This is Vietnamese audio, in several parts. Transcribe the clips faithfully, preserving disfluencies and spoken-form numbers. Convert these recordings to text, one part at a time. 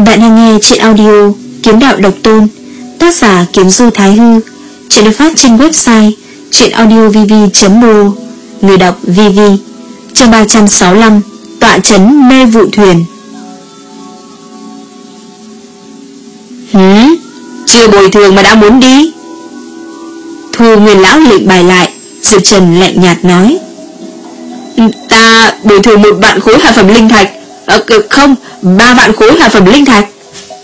Bạn đang nghe truyện audio Kiếm Đạo Độc Tôn, tác giả Kiếm Du Thái Hư. Truyện được phát trên website truyệnaudiovv chấm o. Người đọc Vivi. Chương ba trăm sáu mươi lăm, tọa trấn mê vụ thuyền. Hứ, chưa bồi thường mà đã muốn đi. Thu Nguyên lão lệnh bài lại. Diệp Trần lạnh nhạt nói: Ta bồi thường một vạn khối hạ phẩm linh thạch. À, không, ba vạn khối hạ phẩm linh thạch.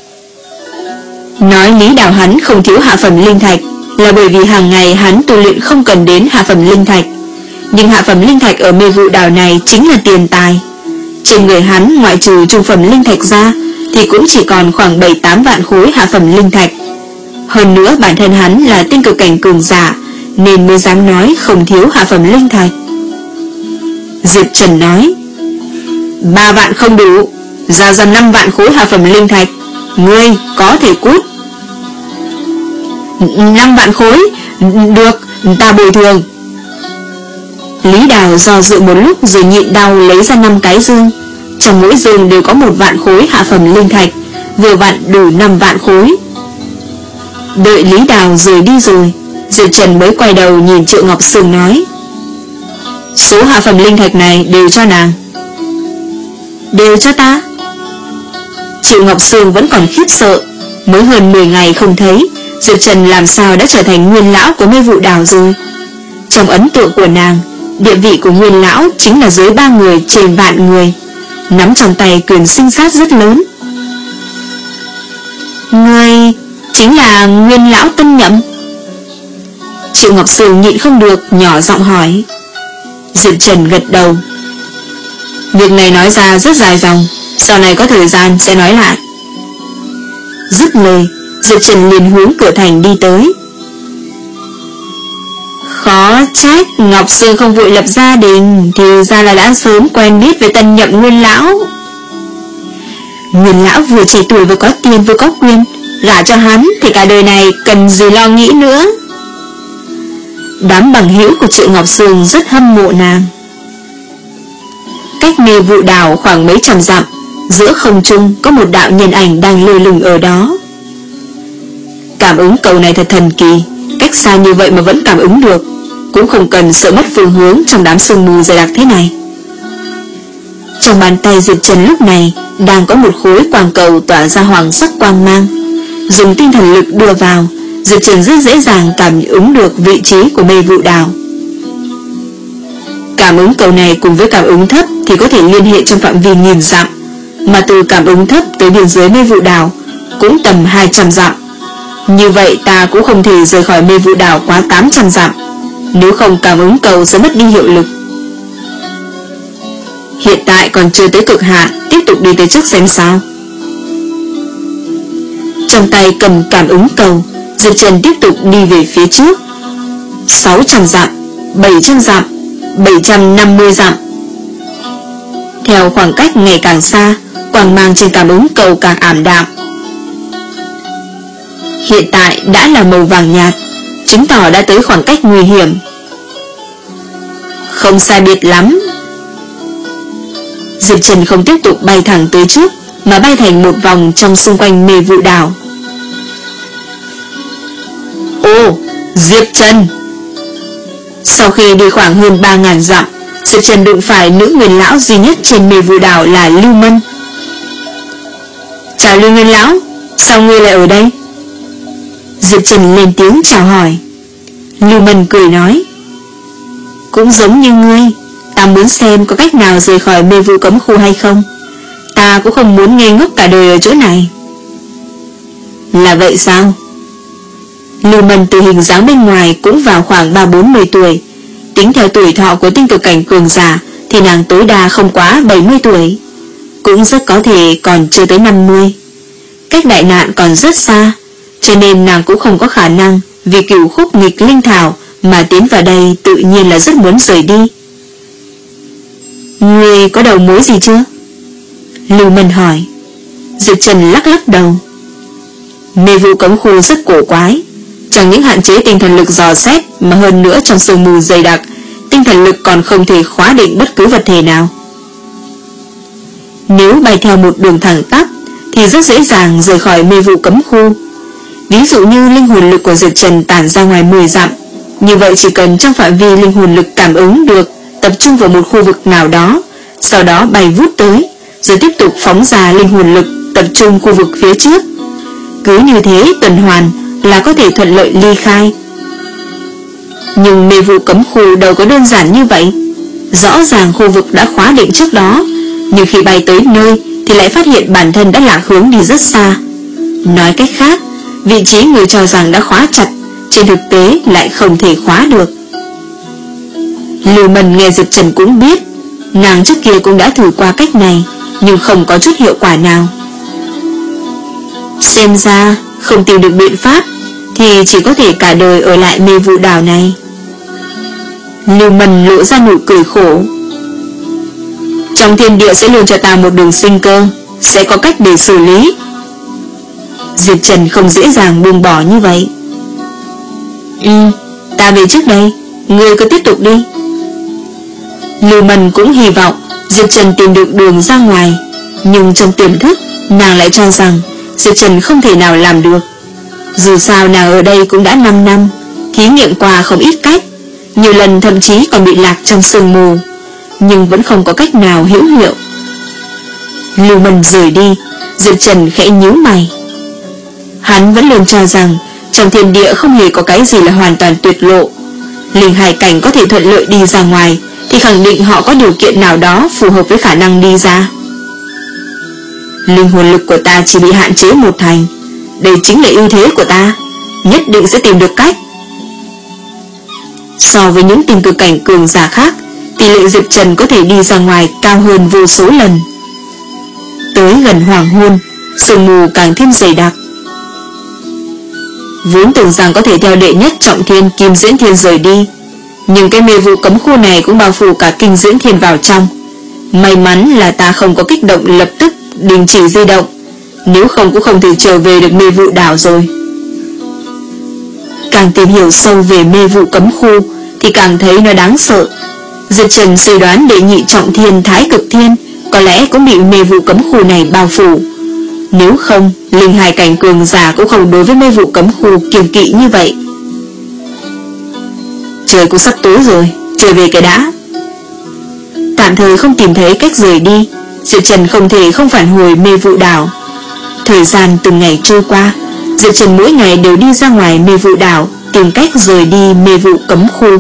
Nói Lý Đào hắn không thiếu hạ phẩm linh thạch là bởi vì hàng ngày hắn tu luyện không cần đến hạ phẩm linh thạch. Nhưng hạ phẩm linh thạch ở mê vụ đảo này chính là tiền tài. Trên người hắn ngoại trừ trung phẩm linh thạch ra thì cũng chỉ còn khoảng bảy tám vạn khối hạ phẩm linh thạch. Hơn nữa bản thân hắn là tiên cực cảnh cường giả nên mới dám nói không thiếu hạ phẩm linh thạch. Diệp Trần nói: Ba vạn không đủ, ra ra năm vạn khối hạ phẩm linh thạch, ngươi có thể cút. Năm vạn khối, được, ta bồi thường. Lý Đào do dự một lúc rồi nhịn đau lấy ra năm cái dương. Trong mỗi dương đều có một vạn khối hạ phẩm linh thạch, vừa vặn đủ năm vạn khối. Đợi Lý Đào rời đi rồi, Diệp Trần mới quay đầu nhìn Triệu Ngọc Sương nói: Số hạ phẩm linh thạch này đều cho nàng. Đều cho ta? Triệu Ngọc Sương vẫn còn khiếp sợ. Mới hơn mười ngày không thấy, Diệp Trần làm sao đã trở thành nguyên lão của mê vụ đảo rồi. Trong ấn tượng của nàng, địa vị của nguyên lão chính là dưới ba người trên vạn người, nắm trong tay quyền sinh sát rất lớn. Ngươi chính là nguyên lão tân nhậm? Triệu Ngọc Sương nhịn không được nhỏ giọng hỏi. Diệp Trần gật đầu. Việc này nói ra rất dài dòng, sau này có thời gian sẽ nói lại. Dứt lời, Diệp Trần liền hướng cửa thành đi tới. Khó trách Ngọc Sương không vội lập gia đình, thì ra là đã sớm quen biết với tân nhậm nguyên lão. Nguyên lão vừa trẻ tuổi vừa có tiền vừa có quyền, gả cho hắn thì cả đời này cần gì lo nghĩ nữa. Đám bằng hữu của Triệu Ngọc Sương rất hâm mộ nàng. Cách mê vụ đảo khoảng mấy trăm dặm, giữa không trung có một đạo nhân ảnh đang lơ lửng ở đó. Cảm ứng cầu này thật thần kỳ, cách xa như vậy mà vẫn cảm ứng được, cũng không cần sợ mất phương hướng trong đám sương mù dày đặc thế này. Trong bàn tay Diệp Trần lúc này đang có một khối quang cầu tỏa ra hoàng sắc quang mang. Dùng tinh thần lực đưa vào, Diệp Trần rất dễ dàng cảm ứng được vị trí của mê vụ đảo. Cảm ứng cầu này cùng với cảm ứng thấp thì có thể liên hệ trong phạm vi nghìn dặm, mà từ cảm ứng thấp tới biên giới mê vụ đảo cũng tầm hai trăm dặm. Như vậy ta cũng không thể rời khỏi mê vụ đảo quá tám trăm dặm, nếu không cảm ứng cầu sẽ mất đi hiệu lực. Hiện tại còn chưa tới cực hạn, tiếp tục đi tới trước xem sao. Trong tay cầm cảm ứng cầu, Diệp Trần tiếp tục đi về phía trước. Sáu trăm dặm, bảy trăm dặm, bảy trăm năm mươi dặm. Theo khoảng cách ngày càng xa, quang mang trên cảm ứng cầu càng ảm đạm. Hiện tại đã là màu vàng nhạt, chứng tỏ đã tới khoảng cách nguy hiểm. Không sai biệt lắm. Diệp Trần không tiếp tục bay thẳng tới trước, mà bay thành một vòng trong xung quanh mê vụ đảo. Ồ, Diệp Trần! Sau khi đi khoảng hơn ba ngàn dặm, Diệp Trần đụng phải nữ nguyên lão duy nhất trên mê vụ đảo là Lưu Mân. Chào Lưu Nguyên lão, sao ngươi lại ở đây? Diệp Trần lên tiếng chào hỏi. Lưu Mân cười nói: Cũng giống như ngươi, ta muốn xem có cách nào rời khỏi mê vụ cấm khu hay không. Ta cũng không muốn ngây ngốc cả đời ở chỗ này. Là vậy sao? Lưu Mân từ hình dáng bên ngoài cũng vào khoảng ba bốn mươi tuổi. Tính theo tuổi thọ của tinh cực cảnh cường giả thì nàng tối đa không quá bảy mươi tuổi, cũng rất có thể còn chưa tới năm mươi. Cách đại nạn còn rất xa, cho nên nàng cũng không có khả năng vì cửu khúc nghịch linh thảo mà tiến vào đây, tự nhiên là rất muốn rời đi. Ngươi có đầu mối gì chưa? Lưu Mân hỏi. Diệp Trần lắc lắc đầu. Mê vụ cấm khu rất cổ quái, chẳng những hạn chế tinh thần lực dò xét, mà hơn nữa trong sương mù dày đặc, tinh thần lực còn không thể khóa định bất cứ vật thể nào. Nếu bay theo một đường thẳng tắp thì rất dễ dàng rời khỏi mê vụ cấm khu. Ví dụ như linh hồn lực của Diệp Trần tản ra ngoài mười dặm, như vậy chỉ cần trong phạm vi linh hồn lực cảm ứng được tập trung vào một khu vực nào đó, sau đó bay vút tới, rồi tiếp tục phóng ra linh hồn lực tập trung khu vực phía trước. Cứ như thế tuần hoàn là có thể thuận lợi ly khai. Nhưng mê vụ cấm khu đâu có đơn giản như vậy. Rõ ràng khu vực đã khóa định trước đó, nhưng khi bay tới nơi thì lại phát hiện bản thân đã lạc hướng đi rất xa. Nói cách khác, vị trí người cho rằng đã khóa chặt, trên thực tế lại không thể khóa được. Lưu Mân nghe Diệp Trần cũng biết, nàng trước kia cũng đã thử qua cách này, nhưng không có chút hiệu quả nào. Xem ra không tìm được biện pháp thì chỉ có thể cả đời ở lại mê vụ đảo này. Lưu Mân lộ ra nụ cười khổ. Trong thiên địa sẽ luôn cho ta một đường sinh cơ, sẽ có cách để xử lý. Diệp Trần không dễ dàng buông bỏ như vậy. Ừ, ta về trước đây, ngươi cứ tiếp tục đi. Lưu Mân cũng hy vọng Diệp Trần tìm được đường ra ngoài, nhưng trong tiềm thức nàng lại cho rằng Diệp Trần không thể nào làm được. Dù sao nàng ở đây cũng đã năm năm, thí nghiệm qua không ít cách, nhiều lần thậm chí còn bị lạc trong sương mù, nhưng vẫn không có cách nào hữu hiệu. Lưu Mân rời đi, Diệp Trần khẽ nhíu mày. Hắn vẫn luôn cho rằng trong thiên địa không hề có cái gì là hoàn toàn tuyệt lộ. Linh hải cảnh có thể thuận lợi đi ra ngoài thì khẳng định họ có điều kiện nào đó phù hợp với khả năng đi ra. Linh hồn lực của ta chỉ bị hạn chế một thành, đây chính là ưu thế của ta, nhất định sẽ tìm được cách. So với những tình cực cảnh cường giả khác, tỷ lệ Diệp Trần có thể đi ra ngoài cao hơn vô số lần. Tới gần hoàng hôn, sương mù càng thêm dày đặc. Vốn tưởng rằng có thể theo đệ nhất trọng thiên Kim Diễn Thiên rời đi, nhưng cái mê vụ cấm khu này cũng bao phủ cả Kinh Diễn Thiên vào trong. May mắn là ta không có kích động lập tức đình chỉ di động, nếu không cũng không thể trở về được mê vụ đảo rồi. Càng tìm hiểu sâu về mê vụ cấm khu thì càng thấy nó đáng sợ. Diệp Trần suy đoán đệ nhị trọng thiên Thái Cực Thiên có lẽ cũng bị mê vụ cấm khu này bao phủ. Nếu không, linh hài cảnh cường giả cũng không đối với mê vụ cấm khu kiêng kỵ như vậy. Trời cũng sắp tối rồi, trở về cái đã. Tạm thời không tìm thấy cách rời đi, Diệp Trần không thể không phản hồi mê vụ đảo. Thời gian từng ngày trôi qua, Diệp Trần mỗi ngày đều đi ra ngoài mê vụ đảo, tìm cách rời đi mê vụ cấm khu.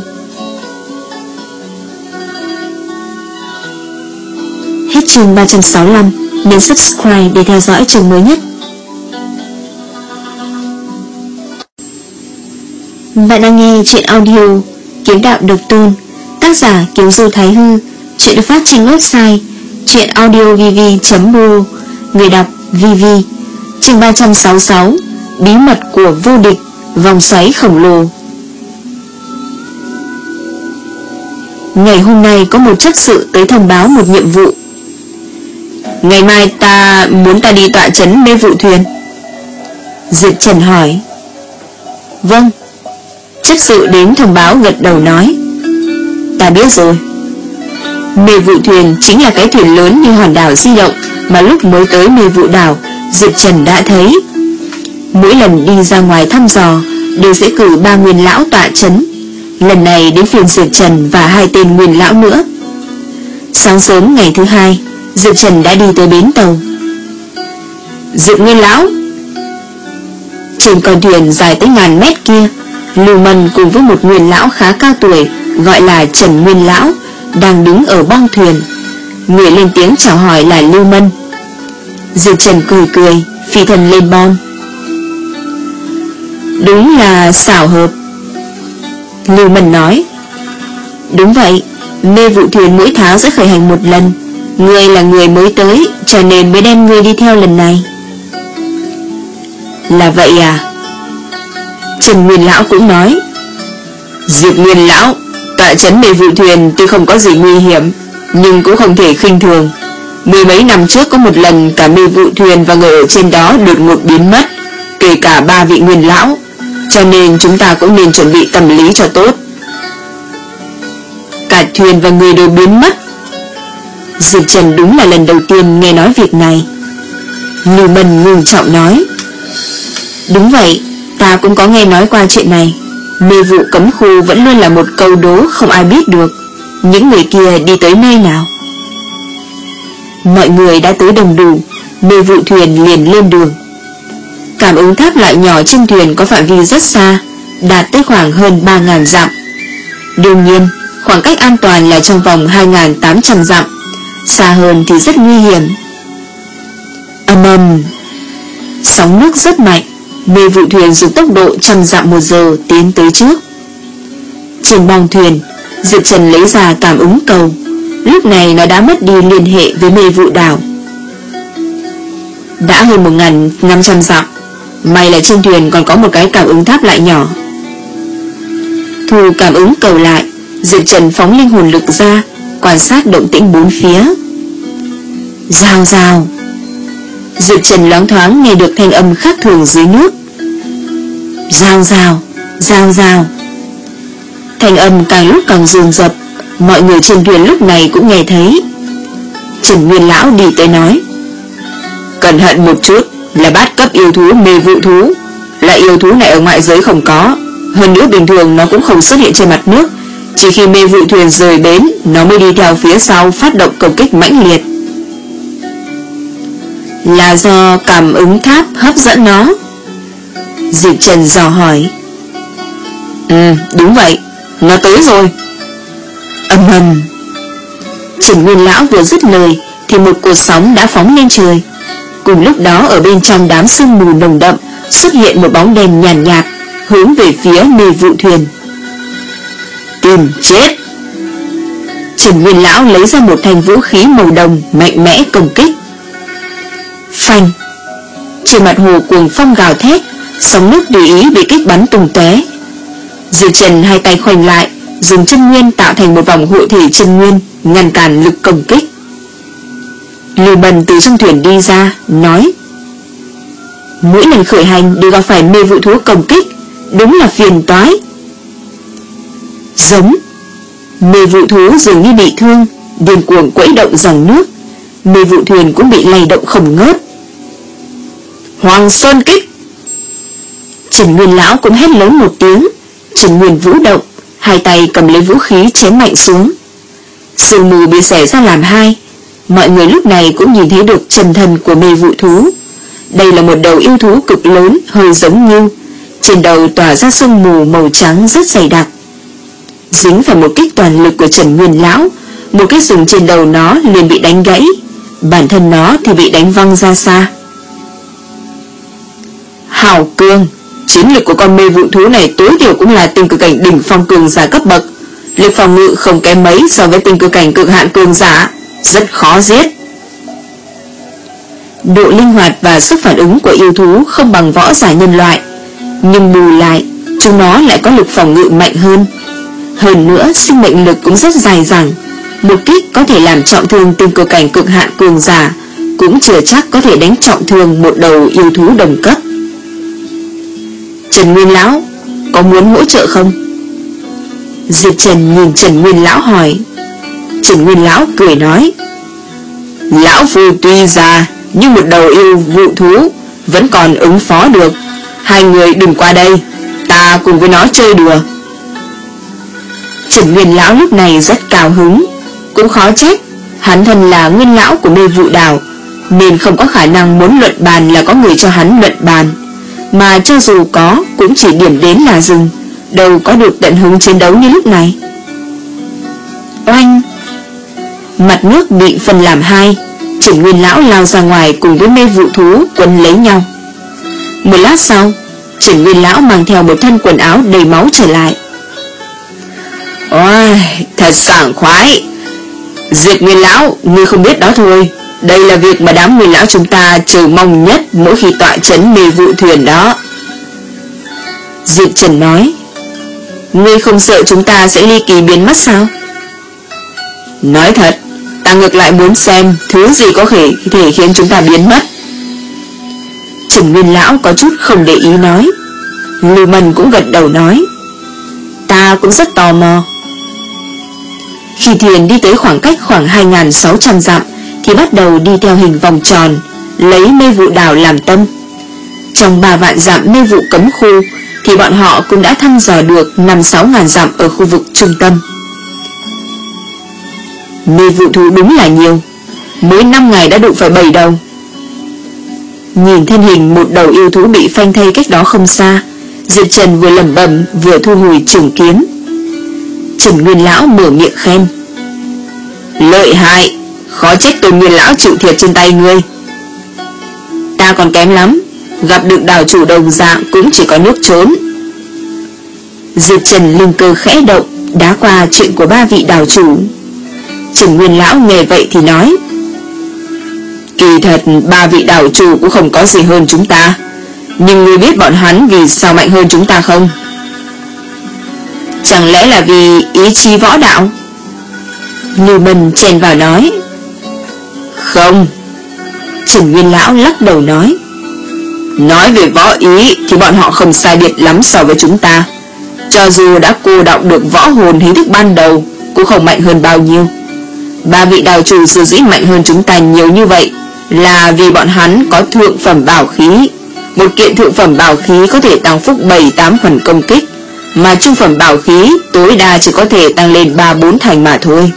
Hết chương ba trăm sáu mươi lăm, nhấn subscribe để theo dõi chương mới nhất. Bạn đang nghe truyện audio Kiếm Đạo Độc Tôn, tác giả Kiếm Du Thái Hư, truyện được phát trên website truyện audio v v chấm r o, người đọc vê vê. Chương ba trăm sáu mươi sáu, bí mật của vô địch, vòng xoáy khổng lồ. Ngày hôm nay có một chấp sự tới thông báo một nhiệm vụ. Ngày mai ta muốn ta đi tọa trấn mê vụ thuyền. Diệp Trần hỏi. Vâng. Chấp sự đến thông báo gật đầu nói. Ta biết rồi. Mê vụ thuyền chính là cái thuyền lớn như hòn đảo di động mà lúc mới tới mê vụ đảo Diệp Trần đã thấy. Mỗi lần đi ra ngoài thăm dò đều sẽ cử ba nguyên lão tọa trấn. Lần này đến phiên Diệp Trần và hai tên nguyên lão nữa. Sáng sớm ngày thứ hai, Diệp Trần đã đi tới bến tàu. Diệp nguyên lão. Trên con thuyền dài tới ngàn mét kia, Lưu Mân cùng với một nguyên lão khá cao tuổi gọi là Trần Nguyên Lão đang đứng ở bong thuyền. Người lên tiếng chào hỏi là Lưu Mân. Diệp Trần cười cười, phi thân lên bon. Đúng là xảo hợp. Lưu Mân nói. Đúng vậy, mê vụ thuyền mỗi tháng sẽ khởi hành một lần. Ngươi là người mới tới, cho nên mới đem ngươi đi theo lần này. Là vậy à? Trần Nguyên Lão cũng nói. Diệp Nguyên Lão, tọa trấn mê vụ thuyền tuy không có gì nguy hiểm, nhưng cũng không thể khinh thường. Mười mấy năm trước có một lần cả mê vụ thuyền và người ở trên đó đột ngột biến mất, kể cả ba vị Nguyên Lão, cho nên chúng ta cũng nên chuẩn bị tâm lý cho tốt. Cả thuyền và người đều biến mất. Diệp Trần đúng là lần đầu tiên nghe nói việc này. Lưu Bân ngưng trọng nói. Đúng vậy, ta cũng có nghe nói qua chuyện này. Mê vụ cấm khu vẫn luôn là một câu đố không ai biết được. Những người kia đi tới nơi nào? Mọi người đã tới đông đủ. Mê vụ thuyền liền lên đường. Cảm ứng tháp loại nhỏ trên thuyền có phạm vi rất xa, đạt tới khoảng hơn ba nghìn dặm. Đương nhiên, khoảng cách an toàn là trong vòng hai nghìn tám trăm dặm. Xa hơn thì rất nguy hiểm. Ầm ầm, sóng nước rất mạnh. Mê vụ thuyền dùng tốc độ trăm dặm một giờ tiến tới trước. Trên bong thuyền, Diệp Trần lấy ra cảm ứng cầu. Lúc này nó đã mất đi liên hệ với mê vụ đảo. Đã hơn một nghìn năm trăm dặm. May là trên thuyền còn có một cái cảm ứng tháp lại nhỏ. Thu cảm ứng cầu lại, Diệp Trần phóng linh hồn lực ra, quan sát động tĩnh bốn phía. Rào rào. Diệp Trần loáng thoáng nghe được thanh âm khác thường dưới nước. Rào rào, rào rào. Thanh âm càng lúc càng dồn dập. Mọi người trên thuyền lúc này cũng nghe thấy. Trần Nguyên Lão đi tới nói: cẩn thận một chút, là bát cấp yêu thú mê vụ thú. Loại yêu thú này ở ngoại giới không có. Hơn nữa bình thường nó cũng không xuất hiện trên mặt nước. Chỉ khi mê vụ thuyền rời bến, nó mới đi theo phía sau phát động công kích mãnh liệt. Là do cảm ứng tháp hấp dẫn nó? Diệp Trần dò hỏi. Ừ, đúng vậy, nó tới rồi. Ầm ầm. Trần Nguyên Lão vừa dứt lời thì một cột sóng đã phóng lên trời. Cùng lúc đó ở bên trong đám sương mù nồng đậm xuất hiện một bóng đen nhàn nhạt, nhạt hướng về phía mê vụ thuyền. Tìm chết. Trần Nguyên Lão lấy ra một thanh vũ khí màu đồng mạnh mẽ công kích. Phanh. Trên mặt hồ cuồng phong gào thét, sóng nước tùy ý bị kích bắn tung tóe. Diệp Trần hai tay khoanh lại, dùng chân nguyên tạo thành một vòng hộ thể chân nguyên ngăn cản lực công kích. Lưu Bân từ trong thuyền đi ra, nói: mỗi lần khởi hành đều gặp phải mê vụ thú công kích, đúng là phiền toái. Giống. Mê vụ thú dường như bị thương, điên cuồng quẫy động dòng nước. Mê vụ thuyền cũng bị lay động không ngớt. Hoàng Sơn kích. Trần Nguyên Lão cũng hét lớn một tiếng. Trần Nguyên vũ động, hai tay cầm lấy vũ khí chém mạnh xuống. Sương mù bị xẻ ra làm hai. Mọi người lúc này cũng nhìn thấy được chân thân của mê vụ thú. Đây là một đầu yêu thú cực lớn, hơi giống như trên đầu tỏa ra sương mù màu trắng rất dày đặc. Dính phải một kích toàn lực của Trần Nguyên Lão, một cái sừng trên đầu nó liền bị đánh gãy, bản thân nó thì bị đánh văng ra xa. Hảo Cương, chiến lực của con mê vụ thú này tối thiểu cũng là tinh cực cảnh đỉnh phong cường giả cấp bậc, lực phòng ngự không kém mấy so với tinh cực cảnh cực hạn cường giả, rất khó giết. Độ linh hoạt và sức phản ứng của yêu thú không bằng võ giả nhân loại, nhưng bù lại chúng nó lại có lực phòng ngự mạnh hơn. Hơn nữa sinh mệnh lực cũng rất dài dẳng, một kích có thể làm trọng thương tinh cực cảnh cực hạn cường giả, cũng chưa chắc có thể đánh trọng thương một đầu yêu thú đồng cấp. Trần Nguyên Lão có muốn hỗ trợ không? Diệp Trần nhìn Trần Nguyên Lão hỏi. Trần Nguyên Lão cười nói: lão phu tuy già, nhưng một đầu yêu vụ thú vẫn còn ứng phó được. Hai người đừng qua đây, ta cùng với nó chơi đùa. Trần Nguyên Lão lúc này rất cao hứng. Cũng khó trách, hắn thân là nguyên lão của mê vụ đảo, nên không có khả năng muốn luận bàn là có người cho hắn luận bàn. Mà cho dù có, cũng chỉ điểm đến là dừng, đâu có được tận hứng chiến đấu như lúc này. Oanh. Mặt nước bị phân làm hai. Trần Nguyên Lão lao ra ngoài cùng với mê vụ thú quấn lấy nhau. Một lát sau, Trần Nguyên Lão mang theo một thân quần áo đầy máu trở lại. Ôi, thật sảng khoái. Diệp Nguyên Lão, ngươi không biết đó thôi, đây là việc mà đám Nguyên Lão chúng ta chờ mong nhất mỗi khi tọa trấn mê vụ thuyền đó. Diệp Trần nói: ngươi không sợ chúng ta sẽ ly kỳ biến mất sao? Nói thật, ta ngược lại muốn xem thứ gì có thể, thể khiến chúng ta biến mất. Trần Nguyên Lão có chút không để ý nói. Lưu Mân cũng gật đầu nói: ta cũng rất tò mò. Khi thuyền đi tới khoảng cách khoảng hai nghìn sáu trăm dặm thì bắt đầu đi theo hình vòng tròn. lấy mê vụ đảo làm tâm. Trong ba vạn dặm mê vụ cấm khu thì bọn họ cũng đã thăm dò được năm sáu ngàn dặm ở khu vực trung tâm. Mê vụ thú đúng là nhiều, mới năm ngày đã đụng phải bảy đầu. Nhìn thân hình một đầu yêu thú bị phanh thây cách đó không xa, Diệp Trần vừa lẩm bẩm vừa thu hồi trường kiếm. Trần Nguyên Lão mở miệng khen: lợi hại, khó trách Tôn Nguyên Lão chịu thiệt trên tay ngươi. Ta còn kém lắm, gặp được đảo chủ đồng dạng cũng chỉ có nước trốn. Diệp Trần linh cơ khẽ động, đá qua chuyện của ba vị đảo chủ. Trần Nguyên Lão nghe vậy thì nói: kỳ thật ba vị đảo chủ cũng không có gì hơn chúng ta, nhưng ngươi biết bọn hắn vì sao mạnh hơn chúng ta không? Chẳng lẽ là vì ý chí võ đạo? Lưu Mân chen vào nói: không. Trần Nguyên Lão lắc đầu nói: nói về võ ý thì bọn họ không sai biệt lắm so với chúng ta. Cho dù đã cô đọng được võ hồn hình thức ban đầu cũng không mạnh hơn bao nhiêu. Ba vị đào chủ sở dĩ mạnh hơn chúng ta nhiều như vậy là vì bọn hắn có thượng phẩm bảo khí. Một kiện thượng phẩm bảo khí có thể tăng phúc bảy tám phần công kích, mà trung phẩm bảo khí tối đa chỉ có thể tăng lên ba bốn thành mà thôi.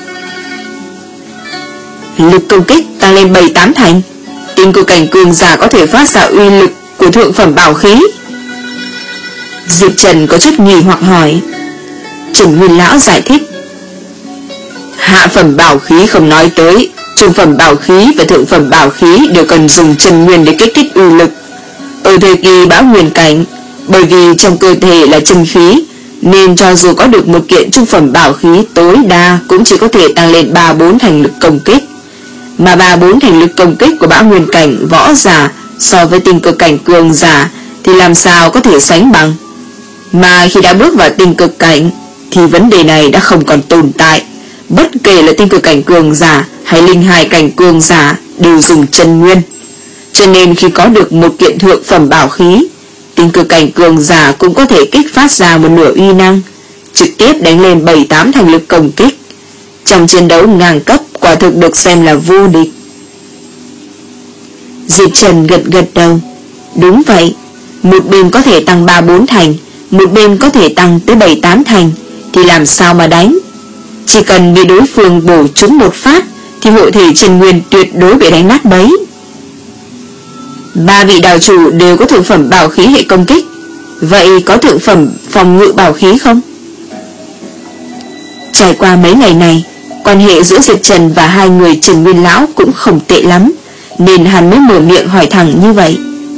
Lực công kích tăng lên bảy tám thành, tinh cực cảnh cường giả có thể phát ra uy lực của thượng phẩm bảo khí. Diệp Trần có chút nghi hoặc hỏi. Trần Nguyên Lão giải thích: hạ phẩm bảo khí không nói tới, trung phẩm bảo khí và thượng phẩm bảo khí đều cần dùng chân nguyên để kích thích uy lực. Ở thời kỳ bão nguyên cảnh, bởi vì trong cơ thể là chân khí, nên cho dù có được một kiện trung phẩm bảo khí tối đa cũng chỉ có thể tăng lên ba bốn thành lực công kích. Mà ba bốn thành lực công kích của bão nguyên cảnh võ giả so với tinh cực cảnh cường giả thì làm sao có thể sánh bằng. Mà khi đã bước vào tinh cực cảnh thì vấn đề này đã không còn tồn tại. Bất kể là tinh cực cảnh cường giả hay linh hài cảnh cường giả đều dùng chân nguyên. Cho nên khi có được một kiện thượng phẩm bảo khí, tinh cực cảnh cường giả cũng có thể kích phát ra một nửa uy năng, trực tiếp đánh lên bảy tám thành lực công kích. Trong chiến đấu ngang cấp quả thực được xem là vô địch. Diệp Trần gật gật đầu. Đúng vậy, một bên có thể tăng ba bốn thành, một bên có thể tăng tới bảy tám thành, thì làm sao mà đánh? Chỉ cần bị đối phương bổ trúng một phát thì hội thể chân nguyên tuyệt đối bị đánh nát bấy. Ba vị đạo chủ đều có thượng phẩm bảo khí hệ công kích, vậy có thượng phẩm phòng ngự bảo khí không? Trải qua mấy ngày này, quan hệ giữa Diệp Trần và hai người Trần Nguyên Lão cũng không tệ lắm, nên hắn mới mở miệng hỏi thẳng như vậy.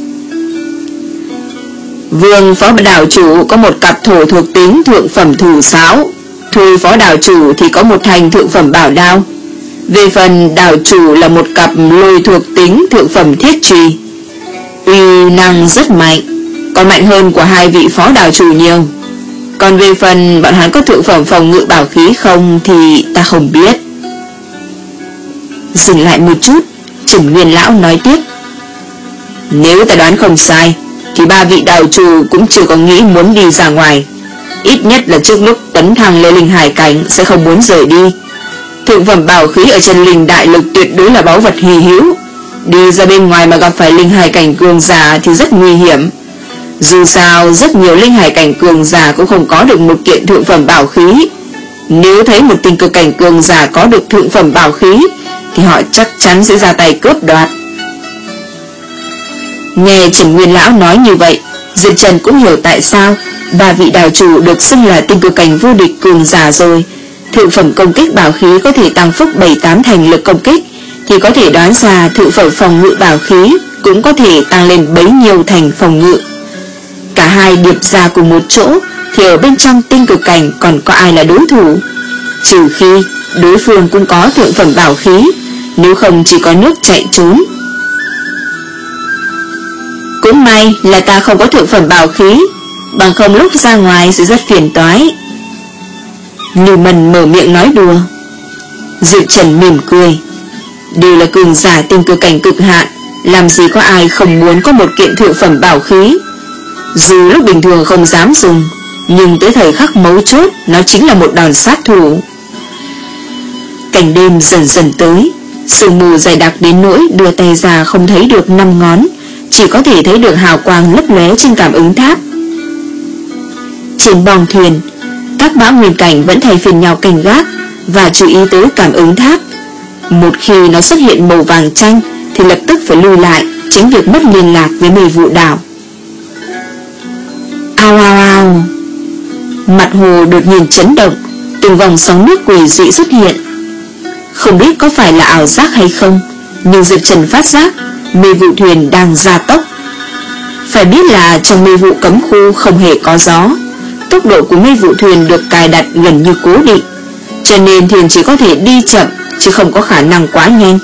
Vương phó đạo chủ có một cặp thổ thuộc tính thượng phẩm thủ sáo, Thôi phó đạo chủ thì có một thành thượng phẩm bảo đao. Về phần đạo chủ là một cặp lôi thuộc tính thượng phẩm thiết trùy, uy năng rất mạnh, còn mạnh hơn của hai vị phó đạo chủ nhiều. Còn về phần bọn hắn có thượng phẩm phòng ngự bảo khí không thì ta không biết. Dừng lại một chút, Trần Nguyên Lão nói tiếp: nếu ta đoán không sai thì ba vị đạo chủ cũng chưa có nghĩ muốn đi ra ngoài. Ít nhất là trước lúc tấn thăng lên linh hải cảnh sẽ không muốn rời đi. Thượng phẩm bảo khí ở chân linh đại lục tuyệt đối là báu vật hy hữu. Đi ra bên ngoài mà gặp phải linh hải cảnh cường giả thì rất nguy hiểm. Dù sao rất nhiều linh hải cảnh cường giả cũng không có được một kiện thượng phẩm bảo khí. Nếu thấy một tinh cực cảnh cường giả có được thượng phẩm bảo khí thì họ chắc chắn sẽ ra tay cướp đoạt. Nghe Trần Nguyên Lão nói như vậy, Diệp Trần cũng hiểu tại sao ba vị đạo chủ được xưng là tinh cực cảnh vô địch cường giả rồi. Thượng phẩm công kích bảo khí có thể tăng phúc bảy tám thành lực công kích, thì có thể đoán ra thượng phẩm phòng ngự bảo khí cũng có thể tăng lên bấy nhiêu thành phòng ngự. Cả hai điệp ra cùng một chỗ thì ở bên trong tinh cực cảnh còn có ai là đối thủ, trừ khi đối phương cũng có thượng phẩm bảo khí, nếu không chỉ có nước chạy trốn. Cũng may là ta không có thượng phẩm bảo khí, bằng không lúc ra ngoài sẽ rất phiền toái. Lưu Mân mở miệng nói đùa. Diệp Trần mỉm cười. Đều là cường giả tinh cực cảnh cực hạn, làm gì có ai không muốn có một kiện thượng phẩm bảo khí. Dù lúc bình thường không dám dùng, nhưng tới thời khắc mấu chốt nó chính là một đòn sát thủ. Cảnh đêm dần dần tới, Sương mù dày đặc đến nỗi đưa tay ra không thấy được năm ngón, chỉ có thể thấy được hào quang lấp lóe trên cảm ứng tháp. Trên bong thuyền, các bão nguyên cảnh vẫn thay phiên nhau canh gác và chú ý tới cảm ứng tháp. Một khi nó xuất hiện màu vàng chanh thì lập tức phải lùi lại, tránh việc mất liên lạc với mê vụ đảo. Ao ao ao, mặt hồ đột nhiên chấn động, từng vòng sóng nước quỷ dị xuất hiện. Không biết có phải là ảo giác hay không, nhưng Diệp Trần phát giác mê vụ thuyền đang gia tốc. Phải biết là trong mê vụ cấm khu không hề có gió, tốc độ của mê vụ thuyền được cài đặt gần như cố định, cho nên thuyền chỉ có thể đi chậm chứ không có khả năng quá nhanh.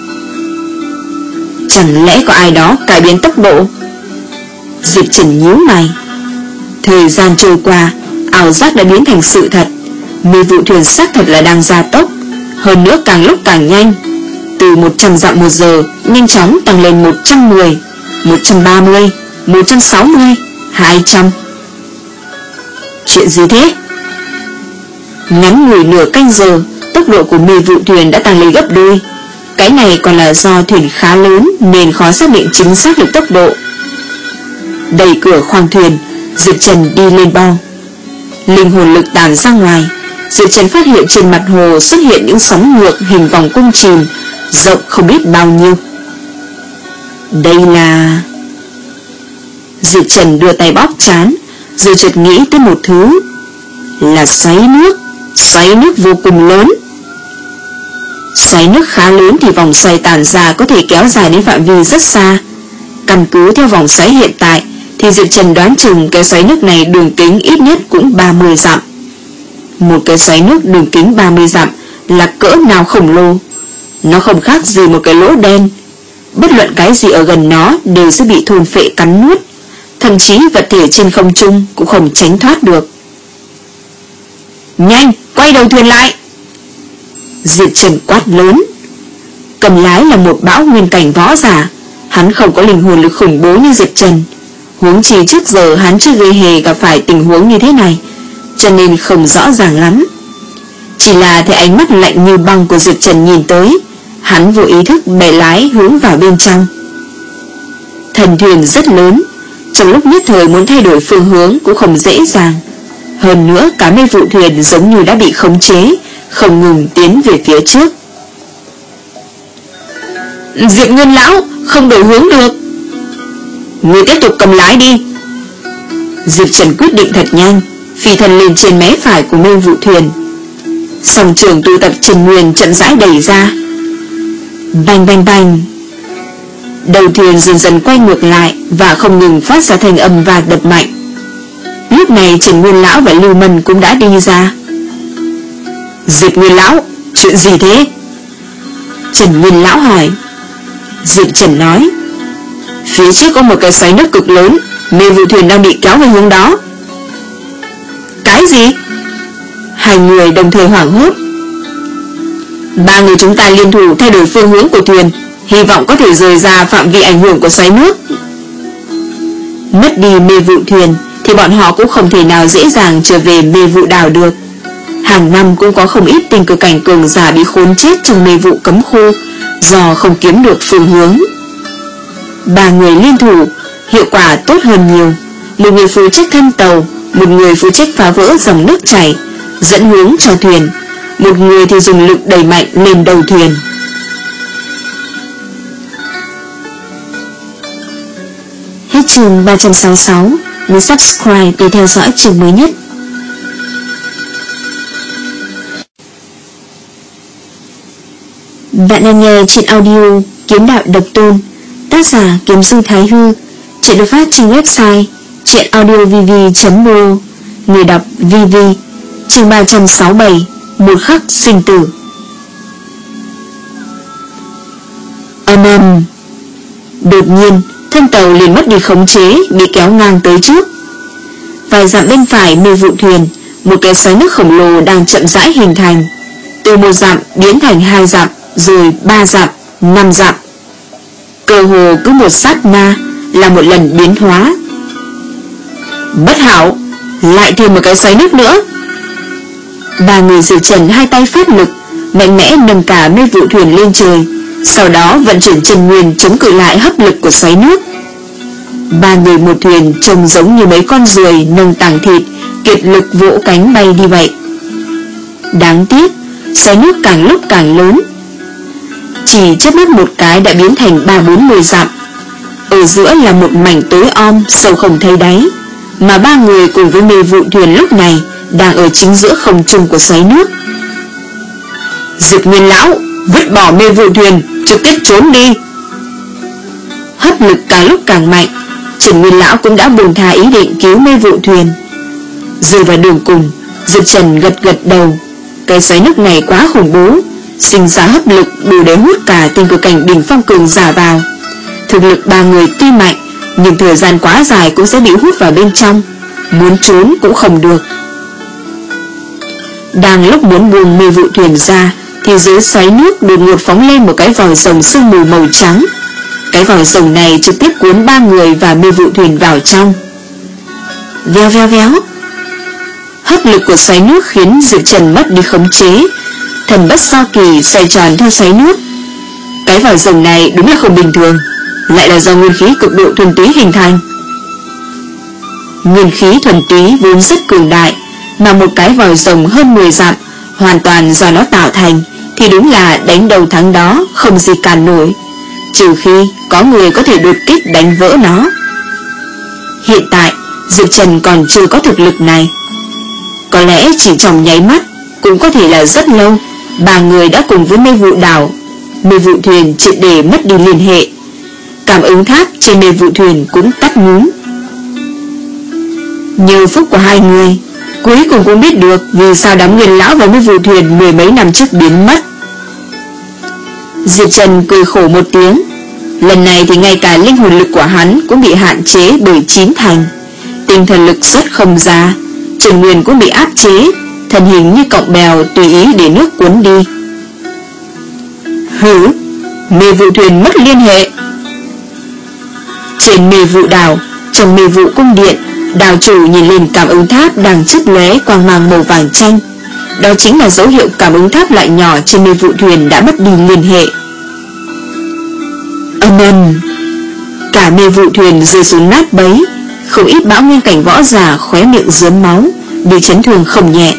Chẳng lẽ có ai đó cải biến tốc độ? Diệp Trần nhíu mày. Thời gian trôi qua, ảo giác đã biến thành sự thật. Mê vụ thuyền xác thật là đang gia tốc, hơn nữa càng lúc càng nhanh. Từ một trăm dặm một giờ nhanh chóng tăng lên một trăm mười, một trăm ba mươi, một trăm sáu mươi, hai trăm. Chuyện gì thế? Ngắn ngủi nửa canh giờ, tốc độ của mê vụ thuyền đã tăng lên gấp đôi. Cái này còn là do thuyền khá lớn nên khó xác định chính xác được tốc độ. Đẩy cửa khoang thuyền, Diệp Trần đi lên bong. Linh hồn lực tản ra ngoài, Diệp Trần phát hiện trên mặt hồ xuất hiện những sóng ngược hình vòng cung chìm, rộng không biết bao nhiêu. Đây là... Diệp Trần đưa tay bóp trán, rồi chợt nghĩ tới một thứ. Là xoáy nước, xoáy nước vô cùng lớn. Xoáy nước khá lớn thì vòng xoay tản ra có thể kéo dài đến phạm vi rất xa. Căn cứ theo vòng xoáy hiện tại thì Diệp Trần đoán chừng cái xoáy nước này đường kính ít nhất cũng ba mươi dặm. Một cái xoáy nước đường kính ba mươi dặm là cỡ nào khổng lồ. Nó không khác gì một cái lỗ đen. Bất luận cái gì ở gần nó đều sẽ bị thôn phệ cắn nuốt. Thậm chí vật thể trên không trung cũng không tránh thoát được. Nhanh, quay đầu thuyền lại! Diệp Trần quát lớn. Cầm lái là một bão nguyên cảnh võ giả, hắn không có linh hồn lực khủng bố như Diệp Trần. Huống chi trước giờ hắn chưa gây hề gặp phải tình huống như thế này, cho nên không rõ ràng lắm. Chỉ là thấy ánh mắt lạnh như băng của Diệp Trần nhìn tới, hắn vô ý thức bẻ lái hướng vào bên trong. Thần thuyền rất lớn, trong lúc nhất thời muốn thay đổi phương hướng cũng không dễ dàng. Hơn nữa cả mê vụ thuyền giống như đã bị khống chế, không ngừng tiến về phía trước. Diệp Nguyên lão, không đổi hướng được. Ngươi tiếp tục cầm lái đi. Diệp Trần quyết định thật nhanh, phi thân lên trên mé phải của mê vụ thuyền. Song trường tu tập Trần Nguyên chậm rãi đẩy ra. Bành bành bành. Đầu thuyền dần dần quay ngược lại và không ngừng phát ra thanh âm và đập mạnh. Lúc này Trần Nguyên lão và Lưu Mân cũng đã đi ra. Diệp Nguyên lão, chuyện gì thế? Trần Nguyên lão hỏi. Diệp Trần nói, phía trước có một cái xoáy nước cực lớn, mê vụ thuyền đang bị kéo về hướng đó. Cái gì? Hai người đồng thời hoảng hốt. Ba người chúng ta liên thủ thay đổi phương hướng của thuyền, hy vọng có thể rời ra phạm vi ảnh hưởng của xoáy nước. Mất đi mê vụ thuyền thì bọn họ cũng không thể nào dễ dàng trở về mê vụ đảo được. Hàng năm cũng có không ít tình cờ cảnh cường giả bị khốn chết trong mê vụ cấm khu do không kiếm được phương hướng. Ba người liên thủ, hiệu quả tốt hơn nhiều. Một người phụ trách thân tàu, một người phụ trách phá vỡ dòng nước chảy, dẫn hướng cho thuyền, một người thì dùng lực đẩy mạnh lên đầu thuyền. Hết chương ba trăm sáu mươi sáu. Nhấn subscribe để theo dõi chương mới nhất. Bạn đang nghe chuyện audio Kiếm Đạo Độc Tôn, tác giả Kiếm Dương Thái Hư. Chuyện được phát trên website chuyenaudiovv chấm pro. Người đọc vê vê. Chương ba trăm sáu mươi bảy. Một khắc sinh tử. Âm ầm. Đột nhiên thân tàu liền mất đi khống chế, bị kéo ngang tới trước. Vài dặm bên phải mê vụ thuyền, một cái xoáy nước khổng lồ đang chậm rãi hình thành. Từ một dặm biến thành hai dặm, rồi ba dặm, năm dặm. Cơ hồ cứ một sát na là một lần biến hóa. Bất hảo, lại thêm một cái xoáy nước nữa. Ba người Diệp Trần hai tay phát lực, mạnh mẽ nâng cả mê vụ thuyền lên trời, sau đó vận chuyển chân nguyên chống cự lại hấp lực của xoáy nước. Ba người một thuyền trông giống như mấy con ruồi nâng tảng thịt, kiệt lực vỗ cánh bay đi vậy. Đáng tiếc, xoáy nước càng lúc càng lớn, chỉ chớp mắt một cái đã biến thành ba bốn mươi dặm. Ở giữa là một mảnh tối om sâu không thấy đáy, mà ba người cùng với mê vụ thuyền lúc này đang ở chính giữa không trung của xoáy nước. Diệp Nguyên lão, vứt bỏ mê vụ thuyền, trực tiếp trốn đi. Hấp lực càng lúc càng mạnh, Trần Nguyên lão cũng đã buông tha ý định cứu mê vụ thuyền. Rơi vào đường cùng, Diệp Trần gật gật đầu. Cái xoáy nước này quá khủng bố, sinh ra hấp lực đủ để hút cả tinh cực cảnh đỉnh phong cường giả vào. Thực lực ba người tuy mạnh, nhưng thời gian quá dài cũng sẽ bị hút vào bên trong, muốn trốn cũng không được. Đang lúc muốn buông mê vụ thuyền ra, thì dưới xoáy nước đột ngột phóng lên một cái vòi rồng sương mù màu trắng. Cái vòi rồng này trực tiếp cuốn ba người và mê vụ thuyền vào trong. Veo veo véo. Hấp lực của xoáy nước khiến Diệp Trần mất đi khống chế, thần bất do kỳ xoay tròn theo xoáy nước. Cái vòi rồng này đúng là không bình thường, lại là do nguyên khí cực độ thuần túy hình thành. Nguyên khí thuần túy vốn rất cường đại, mà một cái vòi rồng hơn mười dặm hoàn toàn do nó tạo thành, thì đúng là đánh đầu thắng đó, không gì cản nổi, trừ khi có người có thể đột kích đánh vỡ nó. Hiện tại Diệp Trần còn chưa có thực lực này. Có lẽ chỉ trong nháy mắt, cũng có thể là rất lâu, ba người đã cùng với mê vụ đảo, mê vụ thuyền triệt để mất đi liên hệ. Cảm ứng tháp trên mê vụ thuyền cũng tắt ngúm. Nhờ phúc của hai người, cuối cùng cũng biết được vì sao đám Nguyên lão và mê vụ thuyền mười mấy năm trước biến mất. Diệp Trần cười khổ một tiếng. Lần này thì ngay cả linh hồn lực của hắn cũng bị hạn chế bởi chín thành, tinh thần lực xuất không ra, Trần Nguyên cũng bị áp chế, thân hình như cọng bèo tùy ý để nước cuốn đi. Hử, mê vụ thuyền mất liên hệ. Trên mê vụ đảo, trong mê vụ cung điện, đảo chủ nhìn lên cảm ứng tháp đang chớp lóe quang mang màu vàng chanh. Đó chính là dấu hiệu cảm ứng tháp loại nhỏ trên mê vụ thuyền đã mất đi liên hệ. Âm ầm, cả mê vụ thuyền rơi xuống nát bấy, không ít bão nguyên cảnh võ giả khóe miệng rớm máu, bị chấn thương không nhẹ.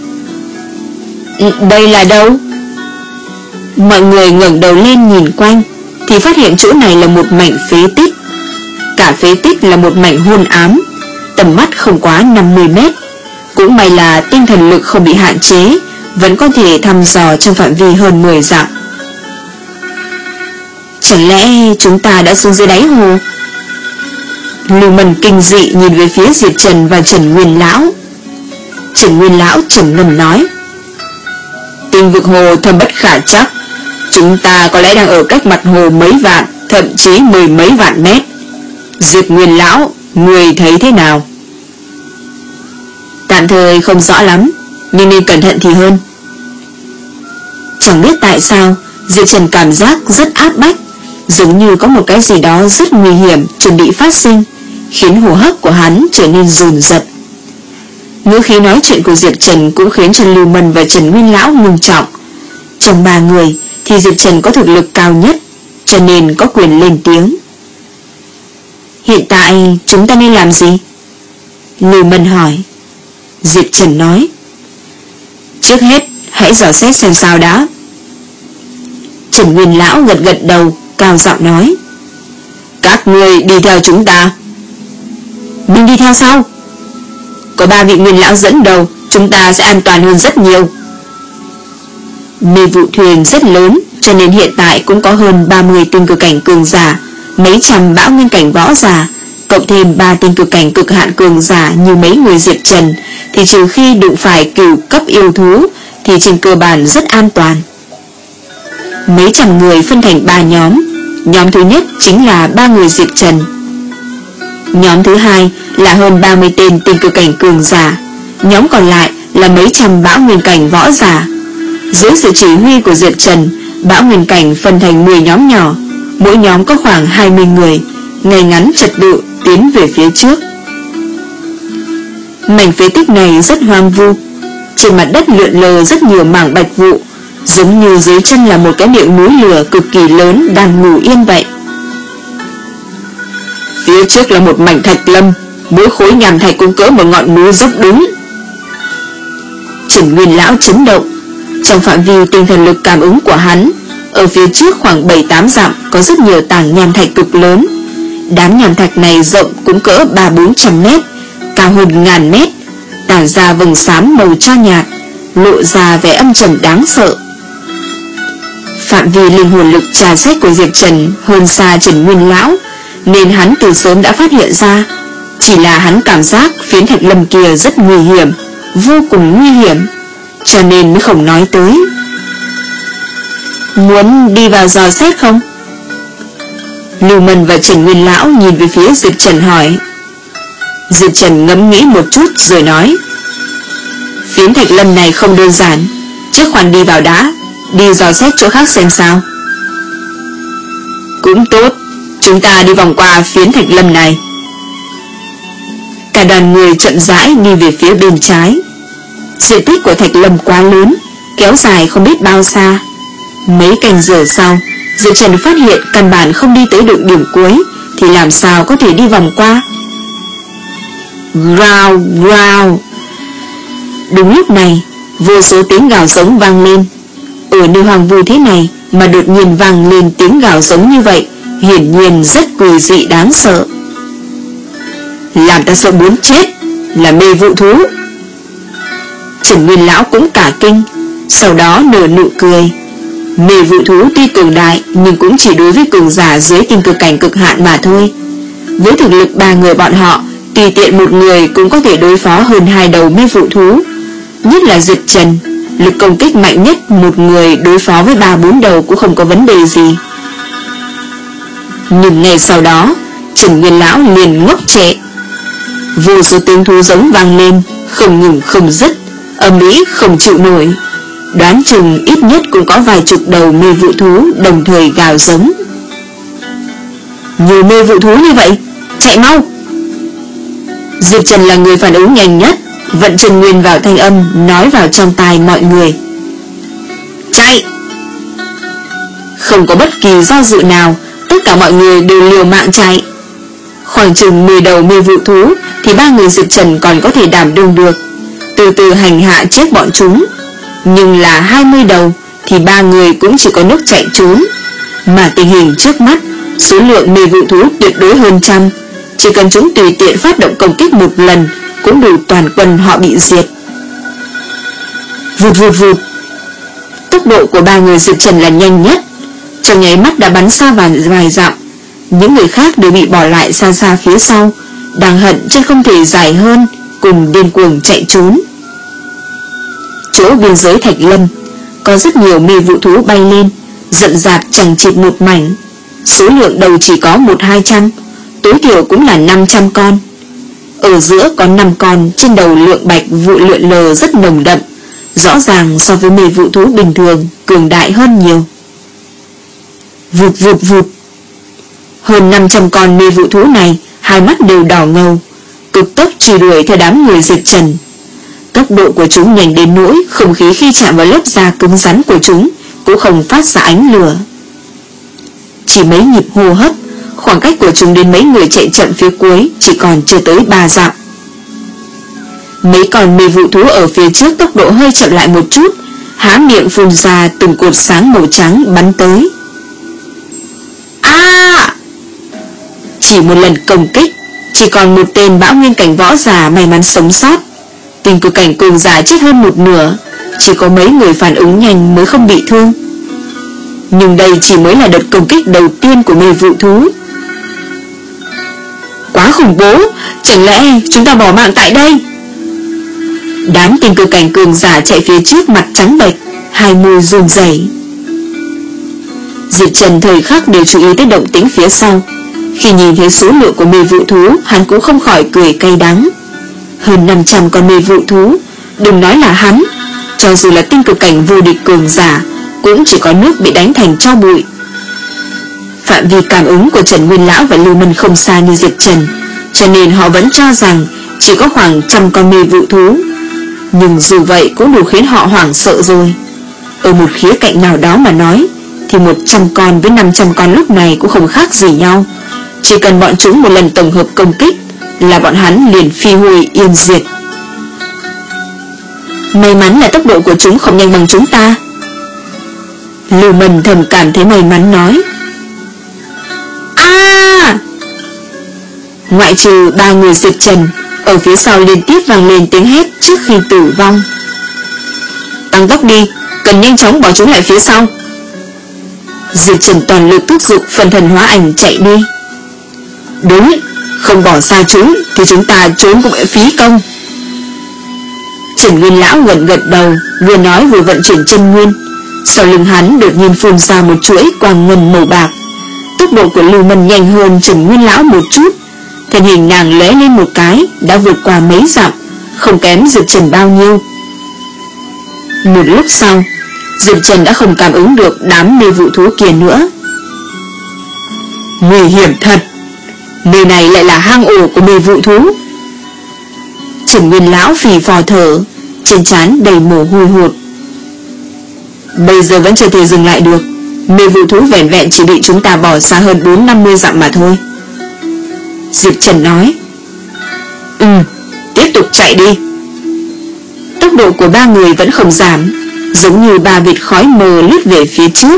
Đây là đâu? Mọi người ngẩng đầu lên nhìn quanh, thì phát hiện chỗ này là một mảnh phế tích. Cả phế tích là một mảnh hôn ám, tầm mắt không quá năm mươi mét. Cũng may là tinh thần lực không bị hạn chế, vẫn có thể thăm dò trong phạm vi hơn mười dặm. Chẳng lẽ chúng ta đã xuống dưới đáy hồ? Lưu Mân kinh dị nhìn về phía Diệp Trần và Trần Nguyên lão. Trần Nguyên lão trầm ngâm nói: Tinh vực hồ thâm bất khả chắc, chúng ta có lẽ đang ở cách mặt hồ mấy vạn, thậm chí mười mấy vạn mét. Diệp Nguyên lão, người thấy thế nào? Tạm thời không rõ lắm, nhưng nên cẩn thận thì hơn. Chẳng biết tại sao Diệp Trần cảm giác rất áp bách, giống như có một cái gì đó rất nguy hiểm chuẩn bị phát sinh, khiến hô hấp của hắn trở nên dồn dập. Ngữ khí nói chuyện của Diệp Trần cũng khiến cho Lưu Mân và Trần Nguyên lão ngưng trọng. Trong ba người thì Diệp Trần có thực lực cao nhất, cho nên có quyền lên tiếng. Hiện tại chúng ta nên làm gì? Lưu Mân hỏi. Diệp Trần nói: Trước hết hãy dò xét xem sao đã. Trần Nguyên lão gật gật đầu, cao giọng nói: Các người đi theo chúng ta. Mình đi theo sau? Có ba vị Nguyên lão dẫn đầu, chúng ta sẽ an toàn hơn rất nhiều. Mê vụ thuyền rất lớn, cho nên hiện tại cũng có hơn ba mươi tinh cực cảnh cường giả, mấy trăm bão nguyên cảnh võ giả, cộng thêm ba tinh cực cảnh cực hạn cường giả như mấy người Diệp Trần, thì trừ khi đụng phải cửu cấp yêu thú thì trên cơ bản rất an toàn. Mấy trăm người phân thành ba nhóm. Nhóm thứ nhất chính là ba người Diệp Trần. Nhóm thứ hai là hơn ba mươi tên tinh cực cảnh cường giả. Nhóm còn lại là mấy trăm bão nguyên cảnh võ giả. Dưới sự chỉ huy của Diệp Trần, bão nguyên cảnh phân thành mười nhóm nhỏ, mỗi nhóm có khoảng hai mươi người, ngay ngắn trật tự tiến về phía trước. Mảnh phế tích này rất hoang vu, trên mặt đất lượn lờ rất nhiều mảng bạch vụ, giống như dưới chân là một cái miệng núi lửa cực kỳ lớn đang ngủ yên vậy. Phía trước là một mảnh thạch lâm, mỗi khối nham thạch cũng cỡ một ngọn núi dốc đứng. Trần Nguyên lão chấn động. Trong phạm vi tinh thần lực cảm ứng của hắn, ở phía trước khoảng bảy tám dặm có rất nhiều tảng nham thạch cực lớn. Đám nham thạch này rộng cũng cỡ ba bốn trăm mét, cao hơn ngàn mét, tản ra vầng xám màu cho nhạt, lộ ra vẻ âm trầm đáng sợ. Phạm vi linh hồn lực trà xét của Diệp Trần hơn xa Trần Nguyên lão, nên hắn từ sớm đã phát hiện ra. Chỉ là hắn cảm giác phiến thạch lâm kia rất nguy hiểm, vô cùng nguy hiểm, cho nên mới không nói tới. Muốn đi vào dò xét không? Lưu Mân và Trần Nguyên lão nhìn về phía Diệp Trần hỏi. Diệp Trần ngẫm nghĩ một chút rồi nói, phiến thạch lâm này không đơn giản, trước khoản đi vào đã, đi dò xét chỗ khác xem sao. Cũng tốt, chúng ta đi vòng qua phiến thạch lâm này. Cả đoàn người chậm rãi đi về phía bên trái. Diện tích của thạch lâm quá lớn, kéo dài không biết bao xa. Mấy canh giờ sau, Diệp Trần phát hiện căn bản không đi tới được điểm cuối, thì làm sao có thể đi vòng qua. Gào gào. Đúng lúc này, vô số tiếng gào giống vang lên. Ở nơi hoang vu thế này mà đột nhiên vang lên tiếng gào giống như vậy, hiển nhiên rất quỷ dị đáng sợ. Làm ta sợ muốn chết, là mê vụ thú. Trần Nguyên lão cũng cả kinh, sau đó nở nụ cười. Mê vụ thú tuy cường đại, nhưng cũng chỉ đối với cường giả dưới tinh cực cảnh cực hạn mà thôi. Với thực lực ba người bọn họ, tùy tiện một người cũng có thể đối phó hơn hai đầu mê vụ thú. Nhất là Diệp Trần, lực công kích mạnh nhất, một người đối phó với ba bốn đầu cũng không có vấn đề gì. Nhưng ngay sau đó, Trần Nguyên lão liền ngốc trệ. Vô số tiếng thú giống vang lên, không ngừng không dứt, âm ĩ không chịu nổi. Đoán chừng ít nhất cũng có vài chục đầu mê vụ thú đồng thời gào giống. Nhiều mê vụ thú như vậy, chạy mau. Diệp Trần là người phản ứng nhanh nhất, vận Trần Nguyên vào thanh âm, nói vào trong tai mọi người. Chạy. Không có bất kỳ do dự nào, tất cả mọi người đều liều mạng chạy. Khoảng chừng mười đầu mê vụ thú thì ba người Diệp Trần còn có thể đảm đương được, từ từ hành hạ chết bọn chúng. Nhưng là hai mươi đầu thì ba người cũng chỉ có nước chạy trốn. Mà tình hình trước mắt, số lượng mê vụ thú tuyệt đối hơn trăm, chỉ cần chúng tùy tiện phát động công kích một lần cũng đủ toàn quân họ bị diệt. Vụt vụt vụt. Tốc độ của ba người Diệp Trần là nhanh nhất, trong nháy mắt đã bắn xa vào vài dặm. Những người khác đều bị bỏ lại xa xa phía sau, đang hận chứ không thể dài hơn, cùng điên cuồng chạy trốn. Chỗ biên giới thạch lâm có rất nhiều mê vụ thú bay lên, rậm rạp chẳng chịt một mảnh. Số lượng đầu chỉ có một hai trăm, tối thiểu cũng là năm trăm con. Ở giữa có năm con, trên đầu lượng bạch vụ lượn lờ rất nồng đậm, rõ ràng so với mê vụ thú bình thường cường đại hơn nhiều. Vụt vụt vụt. Hơn năm trăm con mê vụ thú này, hai mắt đều đỏ ngầu, cực tốc truy đuổi theo đám người Diệp Trần. Tốc độ của chúng nhanh đến nỗi không khí khi chạm vào lớp da cứng rắn của chúng cũng không phát ra ánh lửa. Chỉ mấy nhịp hô hấp, khoảng cách của chúng đến mấy người chạy chậm phía cuối chỉ còn chưa tới ba dặm. Mấy con mê vụ thú ở phía trước tốc độ hơi chậm lại một chút, há miệng phun ra từng cột sáng màu trắng bắn tới. A! Chỉ một lần công kích, chỉ còn một tên bão nguyên cảnh võ giả may mắn sống sót. Tình cực cảnh cường giả chết hơn một nửa, chỉ có mấy người phản ứng nhanh mới không bị thương. Nhưng đây chỉ mới là đợt công kích đầu tiên của mê vụ thú. Quá khủng bố, chẳng lẽ chúng ta bỏ mạng tại đây? Đám tình cực cảnh cường giả chạy phía trước mặt trắng bệch, hai môi run rẩy. Diệp Trần thời khắc đều chú ý tới động tĩnh phía sau. Khi nhìn thấy số lượng của mê vụ thú, hắn cũng không khỏi cười cay đắng. Hơn năm trăm con mê vụ thú, đừng nói là hắn, cho dù là tinh cực cảnh vô địch cường giả cũng chỉ có nước bị đánh thành tro bụi. Phạm vi cảm ứng của Trần Nguyên lão và Lưu Mân không xa như Diệp Trần, cho nên họ vẫn cho rằng chỉ có khoảng trăm con mê vụ thú. Nhưng dù vậy cũng đủ khiến họ hoảng sợ rồi. Ở một khía cạnh nào đó mà nói thì một trăm con với năm trăm con lúc này cũng không khác gì nhau. Chỉ cần bọn chúng một lần tổng hợp công kích là bọn hắn liền phi hôi yên diệt. May mắn là tốc độ của chúng không nhanh bằng chúng ta. Lưu Mân thầm cảm thấy may mắn nói. A! Ngoại trừ ba người Diệp Trần, ở phía sau liên tiếp vang lên tiếng hét trước khi tử vong. Tăng tốc đi, cần nhanh chóng bỏ chúng lại phía sau. Diệp Trần toàn lực thúc giục phần thần hóa ảnh chạy đi. Đúng, không bỏ xa chúng thì chúng ta trốn cũng phải phí công. Trần Nguyên lão gật gật đầu, vừa nói vừa vận chuyển chân nguyên. Sau lưng hắn đột nhiên phun ra một chuỗi quang ngân màu bạc. Tốc độ của Lưu Mân nhanh hơn Trần Nguyên lão một chút. Thân hình nàng lóe lên một cái đã vượt qua mấy dặm, không kém Diệp Trần bao nhiêu. Một lúc sau, Diệp Trần đã không cảm ứng được đám mê vụ thú kia nữa. Nguy hiểm thật, nơi này lại là hang ổ của mê vụ thú. Trần Nguyên lão phì phò thở, trên trán đầy mồ hôi hột. Bây giờ vẫn chưa thể dừng lại được. Mê vụ thú vẻn vẹn chỉ bị chúng ta bỏ xa hơn bốn năm mươi dặm mà thôi. Diệp Trần nói. Ừ, tiếp tục chạy đi. Tốc độ của ba người vẫn không giảm, giống như ba vệt khói mờ lướt về phía trước.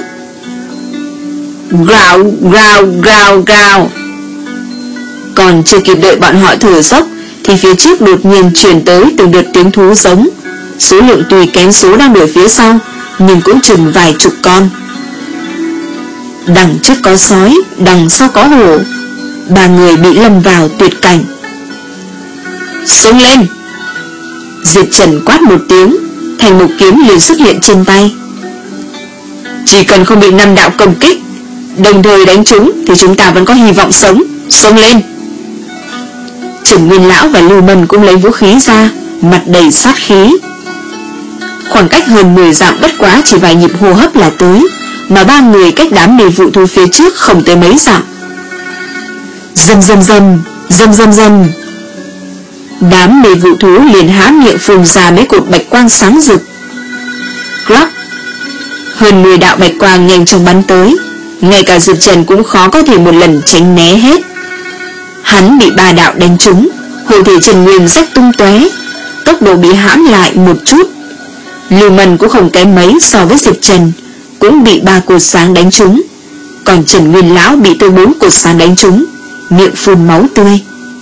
Gào, gào, gào, gào. Còn chưa kịp đợi bọn họ thở dốc thì phía trước đột nhiên truyền tới từng đợt tiếng thú giống. Số lượng tùy kém số đang đuổi phía sau, nhưng cũng chừng vài chục con. Đằng trước có sói, đằng sau có hổ. Ba người bị lâm vào tuyệt cảnh. Xông lên! Diệp Trần quát một tiếng, thành một kiếm liền xuất hiện trên tay. Chỉ cần không bị năm đạo công kích, đồng thời đánh chúng thì chúng ta vẫn có hy vọng sống. Xông lên! Trần Nguyên lão và Lưu Mân cũng lấy vũ khí ra, mặt đầy sát khí. Khoảng cách hơn mười dặm bất quá chỉ vài nhịp hô hấp là tới, mà ba người cách đám mê vụ thú phía trước không tới mấy dặm. Dầm dầm dầm, dầm dầm dầm. Đám mê vụ thú liền há miệng phun ra mấy cột bạch quang sáng rực. Crack! Hơn mười đạo bạch quang nhanh chóng bắn tới, ngay cả Diệp Trần cũng khó có thể một lần tránh né hết. Hắn bị ba đạo đánh trúng, hộ thể Trần Nguyên rách tung tóe, tốc độ bị hãm lại một chút. Lưu Mân cũng không kém mấy so với Diệp Trần, cũng bị ba cột sáng đánh trúng. Còn Trần Nguyên lão bị tới bốn cột sáng đánh trúng, miệng phun máu tươi.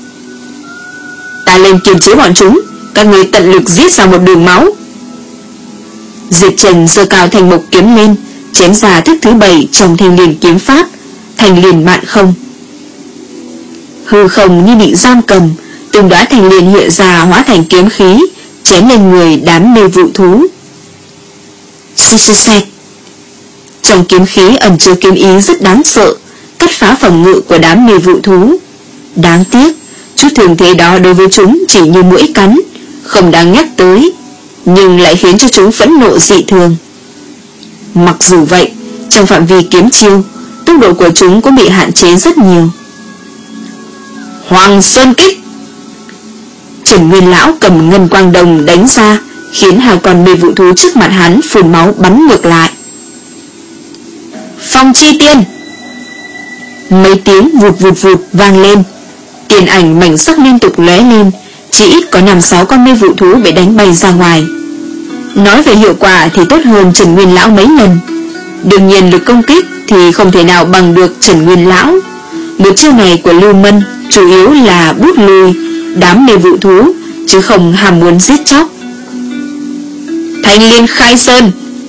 Ta lên kiềm chế bọn chúng, các người tận lực giết ra một đường máu. Diệp Trần giơ cao thành mộc kiếm lên, chém ra thức thứ bảy trong thanh liền kiếm pháp, thành liền mạn không. Hư không như bị giam cầm, từng đóa thành liền hiện ra hóa thành kiếm khí, chém lên người đám mê vụ thú. Xì xì xẹt. Trong kiếm khí ẩn chứa kiếm ý rất đáng sợ, cắt phá phòng ngự của đám mê vụ thú. Đáng tiếc, chút thường thế đó đối với chúng chỉ như mũi cắn, không đáng nhắc tới, nhưng lại khiến cho chúng phẫn nộ dị thường. Mặc dù vậy, trong phạm vi kiếm chiêu, tốc độ của chúng cũng bị hạn chế rất nhiều. Hoàng Sơn Kích! Trần Nguyên lão cầm ngân quang đồng đánh ra, khiến hai con mê vụ thú trước mặt hắn phun máu bắn ngược lại. Phong Chi Tiên! Mấy tiếng vụt vụt vụt vang lên, tiền ảnh mảnh sắc liên tục lóe lên, chỉ ít có năm sáu con mê vụ thú bị đánh bay ra ngoài. Nói về hiệu quả thì tốt hơn Trần Nguyên lão mấy lần. Đương nhiên lực công kích thì không thể nào bằng được Trần Nguyên lão. Một chiêu này của Lưu Mân chủ yếu là bút lùi đám mê vụ thú, chứ không hàm muốn giết chóc. Thanh Liên Khai Sơn!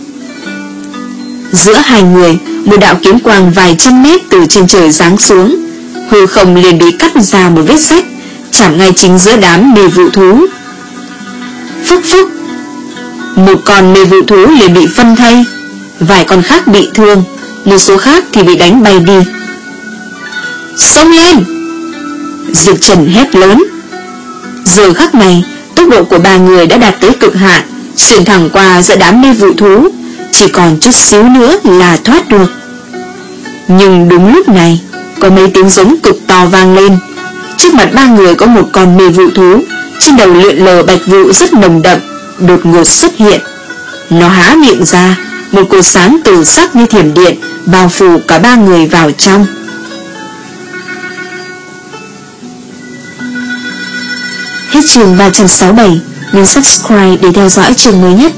Giữa hai người, một đạo kiếm quang vài trăm mét từ trên trời giáng xuống, hư không liền bị cắt ra một vết rách, chạm ngay chính giữa đám mê vụ thú. Phúc phúc! Một con mê vụ thú liền bị phân thây, vài con khác bị thương, một số khác thì bị đánh bay đi. Xông lên! Diệp Trần hét lớn. Giờ khắc này, tốc độ của ba người đã đạt tới cực hạn, xuyên thẳng qua giữa đám mê vụ thú, chỉ còn chút xíu nữa là thoát được. Nhưng đúng lúc này, có mấy tiếng giống cực to vang lên. Trước mặt ba người có một con mê vụ thú, trên đầu lượn lờ bạch vụ rất nồng đậm, đột ngột xuất hiện. Nó há miệng ra, một cột sáng từ sắc như thiểm điện bao phủ cả ba người vào trong. Hết chương ba trăm sáu mươi bảy. Nhấn subscribe để theo dõi chương mới nhất.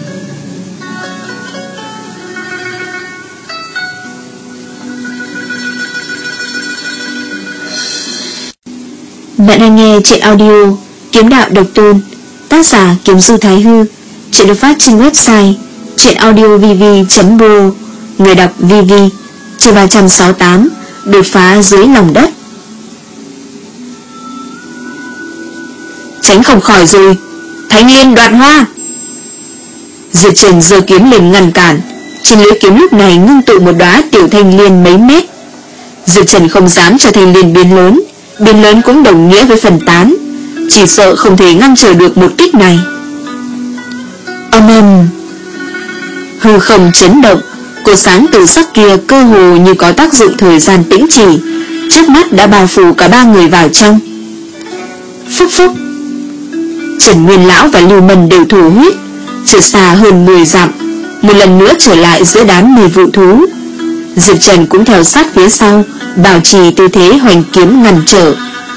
Bạn đang nghe truyện audio Kiếm Đạo Độc Tôn, tác giả Kiếm Du Thái Hư. Truyện được phát trên website truyệnaudiovv chấm pro. Người đọc vê vê. Chương ba trăm sáu mươi tám. Đột phá dưới lòng đất. Tránh không khỏi rồi, Thanh Liên đoạt hoa. Diệp Trần giơ kiếm lên ngăn cản. Trên lưỡi kiếm lúc này ngưng tụ một đóa tiểu thanh liên mấy mét. Diệp Trần không dám cho thanh liên biến lớn, biến lớn cũng đồng nghĩa với phần tán, chỉ sợ không thể ngăn trở được một kích này. Âm ầm, hư không chấn động, cột sáng từ sắc kia cơ hồ như có tác dụng thời gian tĩnh chỉ, trước mắt đã bao phủ cả ba người vào trong. Phúc phúc, Trần Nguyên Lão và Lưu Mân đều thổ huyết, trượt xa hơn mười dặm, một lần nữa trở lại giữa đám mê vụ thú. Diệp Trần cũng theo sát phía sau, bảo trì tư thế hoành kiếm ngăn trở.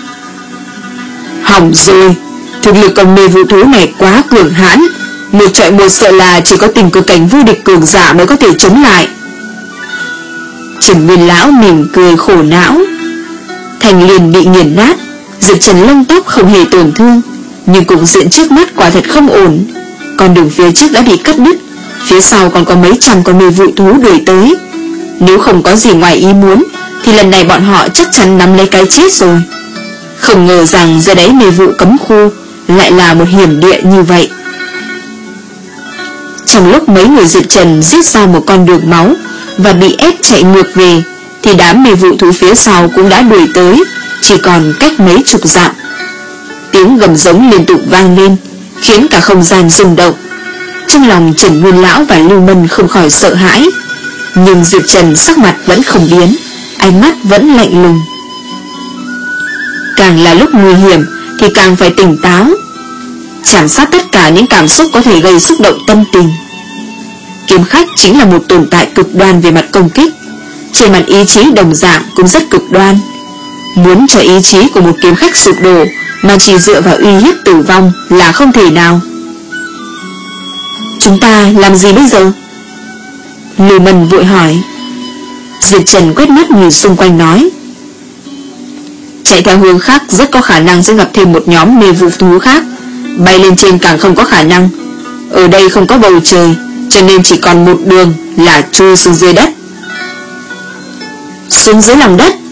Hỏng rồi, thực lực con mê vụ thú này quá cường hãn, một trọi một sợ là chỉ có tình cờ cảnh vô địch cường giả mới có thể chống lại. Trần Nguyên Lão mỉm cười khổ não. Thành liền bị nghiền nát, Diệp Trần lông tóc không hề tổn thương, nhưng cục diện trước mắt quả thật không ổn. Con đường phía trước đã bị cắt đứt, phía sau còn có mấy trăm con mê vụ thú đuổi tới. Nếu không có gì ngoài ý muốn thì lần này bọn họ chắc chắn nắm lấy cái chết rồi. Không ngờ rằng dưới đáy mê vụ cấm khu lại là một hiểm địa như vậy. Trong lúc mấy người Diệp Trần giết ra một con đường máu và bị ép chạy ngược về, thì đám mê vụ thú phía sau cũng đã đuổi tới, chỉ còn cách mấy chục dặm. Tiếng gầm giống liên tục vang lên, khiến cả không gian rung động. Trong lòng Trần Nguyên Lão và Lưu Mân không khỏi sợ hãi, nhưng Diệp Trần sắc mặt vẫn không biến, ánh mắt vẫn lạnh lùng. Càng là lúc nguy hiểm thì càng phải tỉnh táo, chạm sát tất cả những cảm xúc có thể gây xúc động tâm tình. Kiếm khách chính là một tồn tại cực đoan về mặt công kích, trên mặt ý chí đồng dạng cũng rất cực đoan. Muốn cho ý chí của một kiếm khách sụp đổ mà chỉ dựa vào uy hiếp tử vong là không thể nào. Chúng ta làm gì bây giờ? Lưu Mân vội hỏi. Diệp Trần quét mắt nhìn xung quanh nói, chạy theo hướng khác rất có khả năng sẽ gặp thêm một nhóm mê vụ thú khác, bay lên trên càng không có khả năng. Ở đây không có bầu trời, cho nên chỉ còn một đường là chui xuống dưới đất. Xuống dưới lòng đất?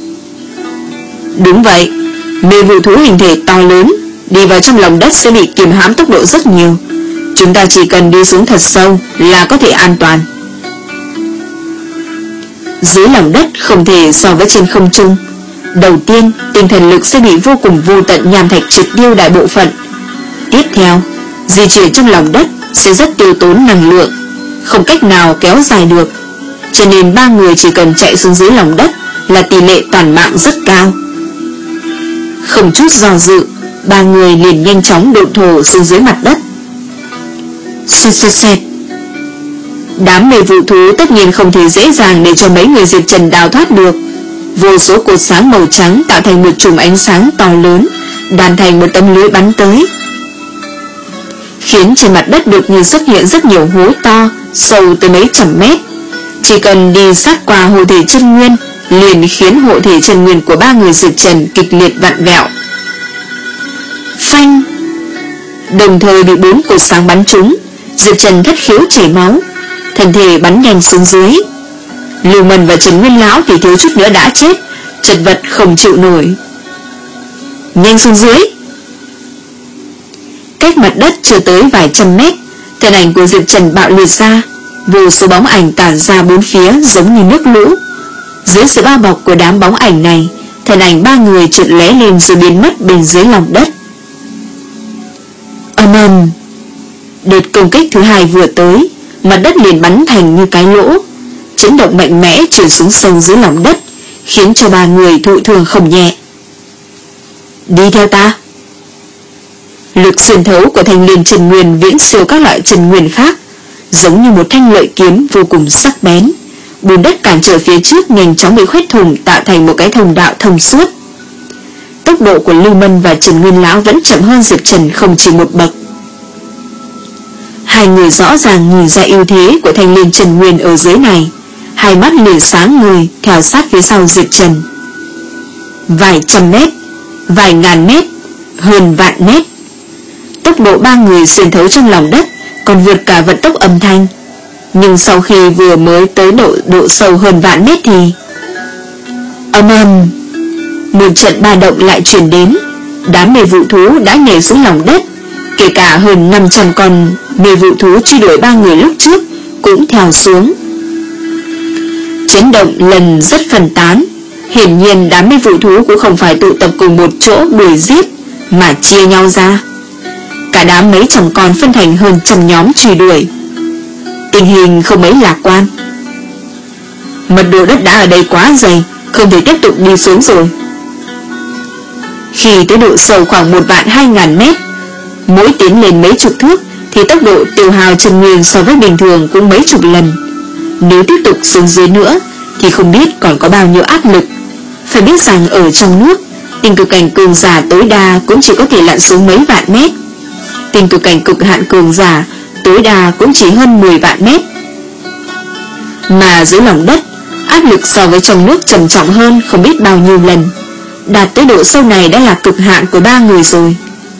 Đúng vậy, mê vụ thú hình thể to lớn, đi vào trong lòng đất sẽ bị kiềm hãm tốc độ rất nhiều. Chúng ta chỉ cần đi xuống thật sâu là có thể an toàn. Dưới lòng đất không thể so với trên không trung. Đầu tiên, tinh thần lực sẽ bị vô cùng vô tận nham thạch triệt tiêu đại bộ phận. Tiếp theo, di chuyển trong lòng đất sẽ rất tiêu tốn năng lượng, không cách nào kéo dài được. Cho nên ba người chỉ cần chạy xuống dưới lòng đất là tỷ lệ toàn mạng rất cao. Không chút do dự, ba người liền nhanh chóng độn thổ xuống dưới mặt đất. Xẹt xẹt xẹt. Đám mê vụ thú tất nhiên không thể dễ dàng để cho mấy người Diệp Trần đào thoát được. Vô số cột sáng màu trắng tạo thành một chùm ánh sáng to lớn, đan thành một tấm lưới bắn tới, khiến trên mặt đất đột nhiên xuất hiện rất nhiều hố to, sâu tới mấy trăm mét. Chỉ cần đi sát qua hộ thể chân nguyên liền khiến hộ thể chân nguyên của ba người Diệp Trần kịch liệt vặn vẹo. Phanh! Đồng thời bị bốn cột sáng bắn trúng, Diệp Trần thất khiếu chảy máu, thân thể bắn nhanh xuống dưới. Lưu Mân và Trần Nguyên Lão thì thiếu chút nữa đã chết, chật vật không chịu nổi. Nhanh xuống dưới! Cách mặt đất chưa tới vài trăm mét, thân ảnh của Diệp Trần bạo liệt ra, vô số bóng ảnh tản ra bốn phía giống như nước lũ. Dưới sự bao bọc của đám bóng ảnh này, thân ảnh ba người chợt lóe lên rồi biến mất bên dưới lòng đất. Ầm ầm! Đợt công kích thứ hai vừa tới, mặt đất liền bắn thành như cái lỗ, chấn động mạnh mẽ chuyển xuống sâu dưới lòng đất, khiến cho ba người thụ thương không nhẹ. Đi theo ta! Lực xuyên thấu của thanh liên chân nguyên viễn siêu các loại chân nguyên khác, giống như một thanh lợi kiếm vô cùng sắc bén. Bùn đất cản trở phía trước nhanh chóng bị khoét thủng, tạo thành một cái thông đạo thông suốt. Tốc độ của Lưu Mân và Trần Nguyên Lão vẫn chậm hơn Diệp Trần không chỉ một bậc. Hai người rõ ràng nhìn ra ưu thế của thanh liên Trần Nguyên ở dưới này, hai mắt liền sáng người theo sát phía sau Diệp Trần. Vài trăm mét, vài ngàn mét, hơn vạn mét. Tốc độ ba người xuyên thấu trong lòng đất còn vượt cả vận tốc âm thanh. Nhưng sau khi vừa mới tới độ độ sâu hơn vạn mét thì ầm ầm, một trận ba động lại truyền đến. Đám mê vụ thú đã nhảy xuống lòng đất, kể cả hơn năm trăm con mê vụ thú truy đuổi ba người lúc trước cũng theo xuống. Chấn động lần rất phân tán. Hiển nhiên đám mê vụ thú cũng không phải tụ tập cùng một chỗ đuổi giết, mà chia nhau ra. Cả đám mấy trăm con phân thành hơn trăm nhóm truy đuổi. Tình hình không mấy lạc quan. Mật độ đất đá ở đây quá dày, không thể tiếp tục đi xuống rồi. Khi tới độ sâu khoảng một vạn hai ngàn mét, mỗi tiến lên mấy chục thước thì tốc độ tiêu hao Trần Nguyên so với bình thường cũng mấy chục lần. Nếu tiếp tục xuống dưới nữa thì không biết còn có bao nhiêu áp lực. Phải biết rằng ở trong nước, tinh cực cảnh cường giả tối đa cũng chỉ có thể lặn xuống mấy vạn mét. Tinh cực cảnh cực hạn cường giả tối đa cũng chỉ hơn mười vạn mét. Mà dưới lòng đất, áp lực so với trong nước trầm trọng hơn không biết bao nhiêu lần. Đạt tới độ sâu này đã là cực hạn của ba người rồi.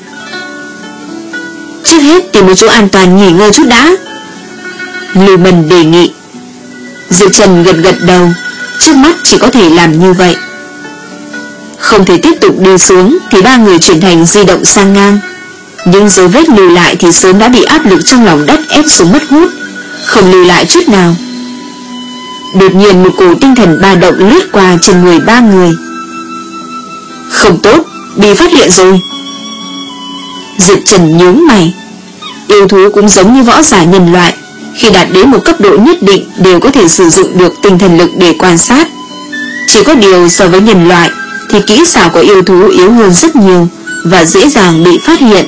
Trước hết tìm một chỗ an toàn nghỉ ngơi chút đã, Lưu Mân đề nghị. Diệp Trần gật gật đầu, trước mắt chỉ có thể làm như vậy. Không thể tiếp tục đi xuống thì ba người chuyển thành di động sang ngang. Nhưng dấu vết lưu lại thì sớm đã bị áp lực trong lòng đất ép xuống mất hút, không lưu lại chút nào. Đột nhiên một cổ tinh thần ba động lướt qua trên người ba người. Không tốt, bị phát hiện rồi. Diệp Trần nhướng mày. Yêu thú cũng giống như võ giả nhân loại, khi đạt đến một cấp độ nhất định đều có thể sử dụng được tinh thần lực để quan sát. Chỉ có điều so với nhân loại thì kỹ xảo của yêu thú yếu hơn rất nhiều và dễ dàng bị phát hiện.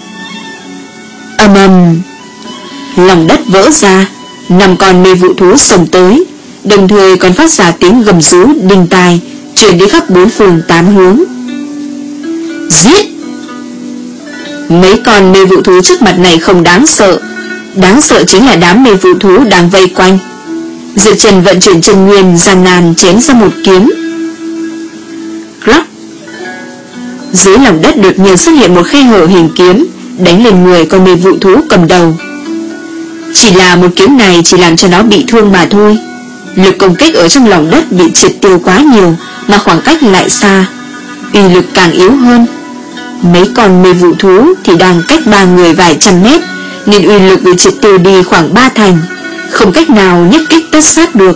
Ầm ầm, lòng đất vỡ ra, năm con mê vụ thú xông tới, đồng thời còn phát ra tiếng gầm rú đinh tai truyền đi khắp bốn phương tám hướng. Giết! Mấy con mê vụ thú trước mặt này không đáng sợ, đáng sợ chính là đám mê vụ thú đang vây quanh. Diệp Trần vận chuyển chân nguyên gian nan chém ra một kiếm. Rắc! Dưới lòng đất đột nhiên xuất hiện một khe hở hình kiếm, đánh lên người con mê vụ thú cầm đầu. Chỉ là một kiếm này chỉ làm cho nó bị thương mà thôi. Lực công kích ở trong lòng đất bị triệt tiêu quá nhiều, mà khoảng cách lại xa, uy lực càng yếu hơn. Mấy con mê vụ thú thì đang cách ba người vài trăm mét, nên uy lực bị triệt tiêu đi khoảng ba thành, không cách nào nhất kích tất sát được.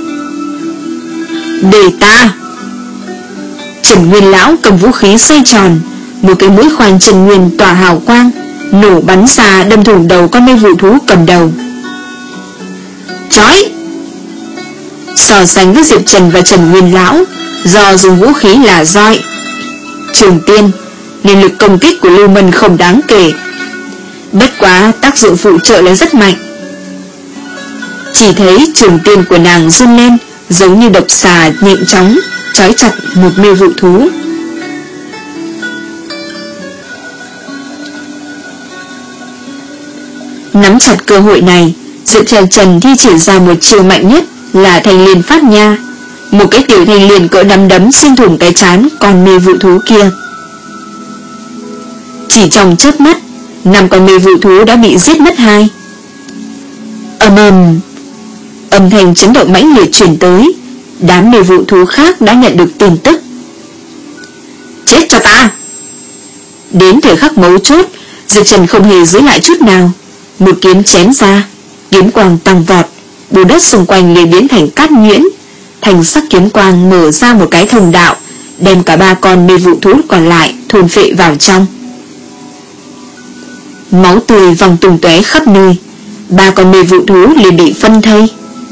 Để ta! Trần Nguyên Lão cầm vũ khí xoay tròn, một cái mũi khoan Trần Nguyên tỏa hào quang, nổ bắn ra đâm thủng đầu con mê vụ thú cầm đầu. Chói! So sánh với Diệp Trần và Trần Nguyên Lão, do dùng vũ khí là roi, trường tiên, nên lực công kích của Lưu Mân không đáng kể. Bất quá tác dụng phụ trợ lại rất mạnh. Chỉ thấy trường tiên của nàng run lên, giống như độc xà nhện chóng trói chặt một mê vụ thú. Nắm chặt cơ hội này, Diệp Trần Trần thi triển ra một chiêu mạnh nhất là thanh liên phát nha. Một cái tiểu thanh liên cỡ nắm đấm xuyên thủng cái trán con mê vụ thú kia. Chỉ trong chớp mắt, năm con mê vụ thú đã bị giết mất hai. Ầm ầm, âm thanh chấn động mãnh liệt truyền tới. Đám mê vụ thú khác đã nhận được tin tức. Chết cho ta! Đến thời khắc mấu chốt, Diệp Trần không hề giữ lại chút nào. Một kiếm chém ra, kiếm quang tăng vọt, bùn đất xung quanh liền biến thành cát nhuyễn. Thành sắc kiếm quang mở ra một cái thông đạo, đem cả ba con mê vụ thú còn lại thôn phệ vào trong. Máu tươi văng tung tóe khắp nơi, ba con mê vụ thú liền bị phân thây.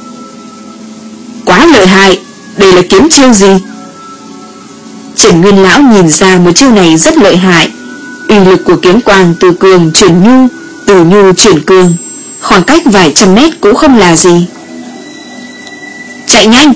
Quá lợi hại, đây là kiếm chiêu gì? Trần Nguyên Lão nhìn ra một chiêu này rất lợi hại. Uy lực của kiếm quang từ cường chuyển nhu, từ nhu chuyển cường, khoảng cách vài trăm mét cũng không là gì. Chạy nhanh!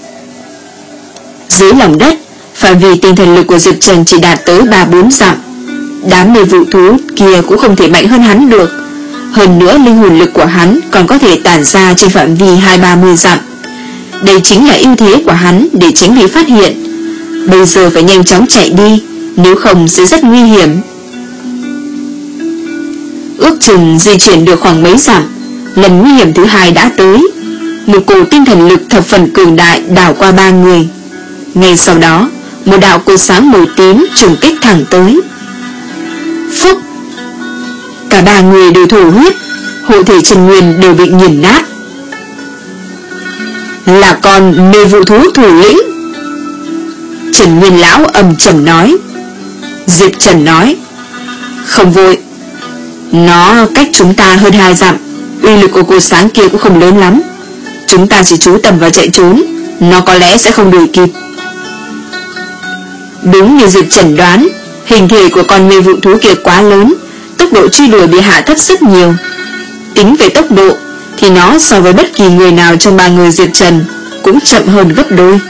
Dưới lòng đất, phạm vi tinh thần lực của Diệp Trần chỉ đạt tới ba bốn dặm. Đám mê vụ thú kia cũng không thể mạnh hơn hắn được. Hơn nữa linh hồn lực của hắn còn có thể tản ra trên phạm vi hai ba mươi dặm. Đây chính là ưu thế của hắn để tránh bị phát hiện. Bây giờ phải nhanh chóng chạy đi, nếu không sẽ rất nguy hiểm. Ước chừng di chuyển được khoảng mấy dặm, lần nguy hiểm thứ hai đã tới. Một cổ tinh thần lực thập phần cường đại đảo qua ba người. Ngay sau đó, một đạo cột sáng màu tím trùng kích thẳng tới. Phúc! Cả ba người đều thổ huyết, hộ thể Trần Nguyên đều bị nghiền nát. Là con mê vụ thú thủ lĩnh. Trần Nguyên lão ầm trầm nói. Diệp Trần nói, không vội, nó cách chúng ta hơn hai dặm, uy lực của cột sáng kia cũng không lớn lắm. Chúng ta chỉ chú tâm vào chạy trốn, nó có lẽ sẽ không đuổi kịp. Đúng như Diệp Trần đoán, hình thể của con mê vụ thú kia quá lớn, tốc độ truy đuổi bị hạ thấp rất nhiều. Tính về tốc độ thì nó so với bất kỳ người nào trong ba người Diệp Trần cũng chậm hơn gấp đôi.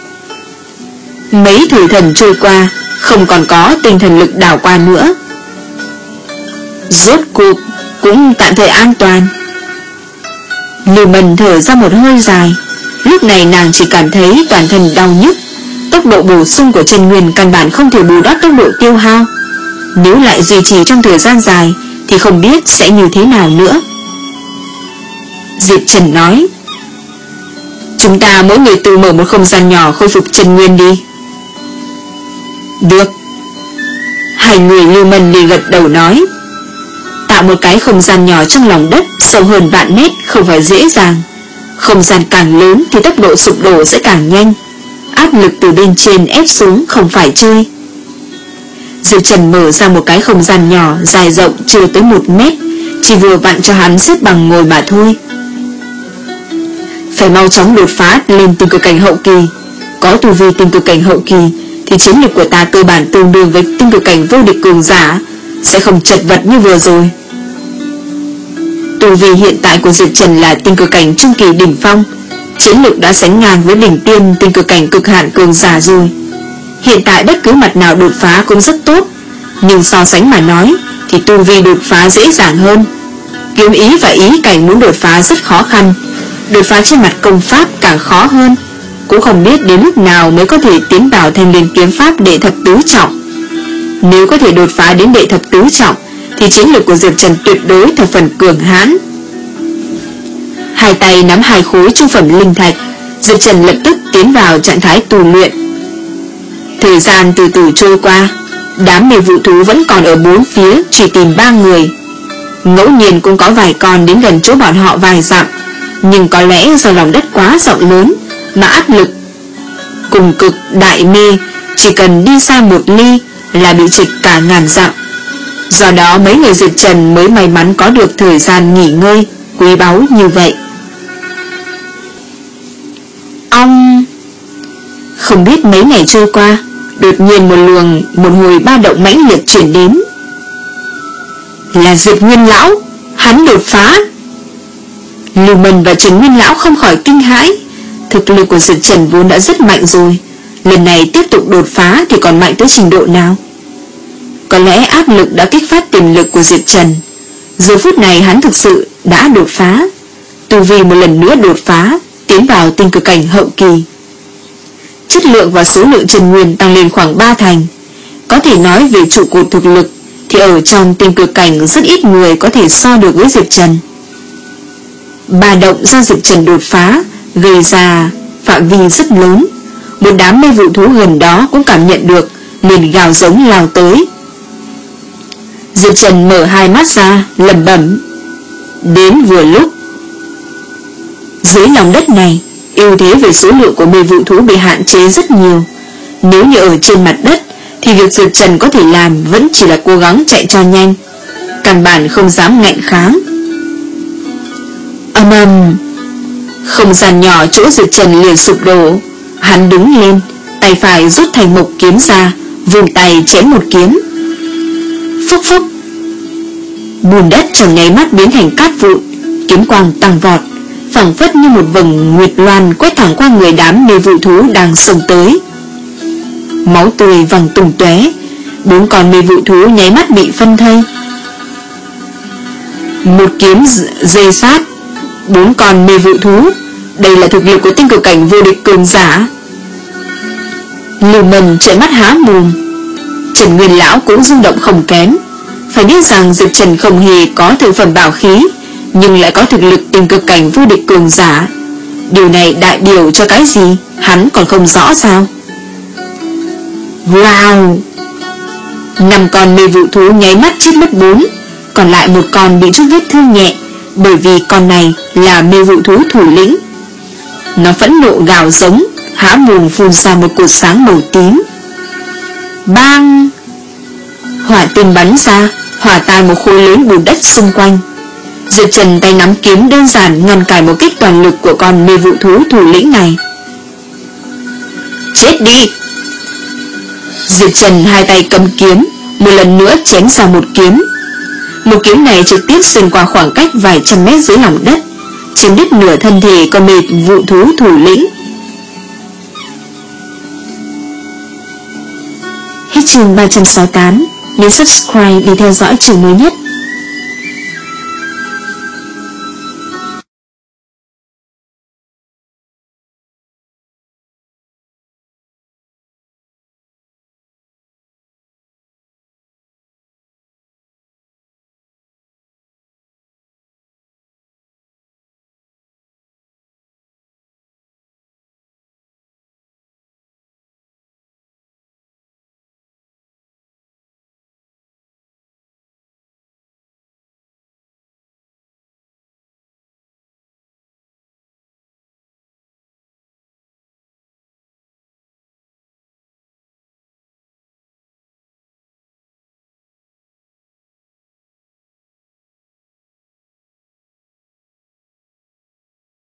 Mấy thời thần trôi qua, không còn có tinh thần lực đảo qua nữa. Rốt cuộc cũng tạm thời an toàn. Lưu Mân thở ra một hơi dài. Lúc này nàng chỉ cảm thấy toàn thân đau nhức. Tốc độ bổ sung của Trần Nguyên căn bản không thể bù đắp tốc độ tiêu hao. Nếu lại duy trì trong thời gian dài thì không biết sẽ như thế nào nữa. Diệp Trần nói, chúng ta mỗi người tự mở một không gian nhỏ khôi phục Trần Nguyên đi. Được. Hai người Lưu Mân liền gật đầu nói. Tạo một cái không gian nhỏ trong lòng đất sâu hơn vạn mét không phải dễ dàng. Không gian càng lớn thì tốc độ sụp đổ sẽ càng nhanh. Áp lực từ bên trên ép xuống không phải chơi. Diệp Trần mở ra một cái không gian nhỏ dài rộng chưa tới một mét, chỉ vừa vặn cho hắn xếp bằng ngồi mà thôi. Phải mau chóng đột phá lên tinh cực cảnh hậu kỳ. Có tu vi tinh cực cảnh hậu kỳ thì chiến lược của ta cơ bản tương đương với tinh cực cảnh vô địch cường giả, sẽ không chật vật như vừa rồi. Tu vi hiện tại của Diệp Trần là tinh cực cảnh trung kỳ đỉnh phong, chiến lược đã sánh ngang với đỉnh tiêm tinh cực cảnh cực hạn cường giả rồi. Hiện tại bất cứ mặt nào đột phá cũng rất tốt, nhưng so sánh mà nói thì tu vi đột phá dễ dàng hơn. Kiếm ý và ý cảnh muốn đột phá rất khó khăn, đột phá trên mặt công pháp càng khó hơn. Cũng không biết đến lúc nào mới có thể tiến vào Thanh Liên kiếm pháp đệ thập tứ trọng. Nếu có thể đột phá đến đệ thập tứ trọng thì chiến lược của Diệp Trần tuyệt đối thập phần cường hãn. Hai tay nắm hai khối trung phẩm linh thạch, Diệp Trần lập tức tiến vào trạng thái tu luyện. Thời gian từ từ trôi qua, đám mê vụ thú vẫn còn ở bốn phía truy tìm ba người. Ngẫu nhiên cũng có vài con đến gần chỗ bọn họ vài dặm, nhưng có lẽ do lòng đất quá rộng lớn mà áp lực cùng cực đại mê, chỉ cần đi xa một ly là bị trịch cả ngàn dặm. Do đó mấy người Diệp Trần mới may mắn có được thời gian nghỉ ngơi quý báu như vậy. Ông không biết mấy ngày trôi qua, đột nhiên một luồng một hồi ba động mãnh liệt chuyển đến. Là Diệp Nguyên lão, hắn đột phá. Lưu Mân và Trần Nguyên lão không khỏi kinh hãi. Thực lực của Diệp Trần vốn đã rất mạnh rồi, lần này tiếp tục đột phá thì còn mạnh tới trình độ nào? Có lẽ áp lực đã kích phát tiềm lực của Diệp Trần. Giờ phút này hắn thực sự đã đột phá, tu vi một lần nữa đột phá, tiến vào tinh cực cảnh hậu kỳ. Chất lượng và số lượng Trần Nguyên tăng lên khoảng ba thành. Có thể nói về trụ cột thực lực thì ở trong tinh cực cảnh rất ít người có thể so được với Diệp Trần. Bà động do Diệp Trần đột phá gây ra phạm vi rất lớn. Một đám mê vụ thú gần đó cũng cảm nhận được, liền gào giống lao tới. Diệp Trần mở hai mắt ra, lẩm bẩm: đến vừa lúc. Dưới lòng đất này, ưu thế về số lượng của mê vụ thú bị hạn chế rất nhiều. Nếu như ở trên mặt đất thì việc Diệp Trần có thể làm vẫn chỉ là cố gắng chạy cho nhanh, căn bản không dám ngạnh kháng. Ầm ầm, không gian nhỏ chỗ Diệp Trần liền sụp đổ. Hắn đứng lên, tay phải rút thành mộc kiếm ra, vùng tay chém một kiếm. Phốc phốc, bùn đất trong nháy mắt biến thành cát vụn, kiếm quang tăng vọt, phảng phất như một vầng nguyệt loan quét thẳng qua người đám mê vụ thú đang xông tới. Máu tươi văng tung tóe, bốn con mê vụ thú nháy mắt bị phân thây. Một kiếm dây sát bốn con mê vụ thú, đây là thực lực của tinh cực cảnh vô địch cường giả. Lưu Mân trợn mắt há mồm. Trần Nguyên lão cũng rung động không kém. Phải biết rằng Diệp Trần không hề có thực phẩm bảo khí, nhưng lại có thực lực tinh cực cảnh vô địch cường giả. Điều này đại biểu cho cái gì, hắn còn không rõ sao? Wow! Năm con mê vụ thú nháy mắt chết mất bốn, còn lại một con bị chút vết thương nhẹ, bởi vì con này là mê vụ thú thủ lĩnh. Nó phẫn nộ gào giống, há mồm phun ra một cột sáng màu tím. Bang! Hỏa tinh bắn ra, hòa tan một khối lớn bùn đất xung quanh. Diệp Trần tay nắm kiếm đơn giản ngăn cản một kích toàn lực của con mê vụ thú thủ lĩnh này. Chết đi! Diệp Trần hai tay cầm kiếm, một lần nữa chém ra một kiếm. Một kiếm này trực tiếp xuyên qua khoảng cách vài trăm mét dưới lòng đất, chém đứt nửa thân thể con mê vụ thú thủ lĩnh. Hết chương ba trăm sáu mươi tám. Nhấn subscribe để theo dõi chương mới nhất.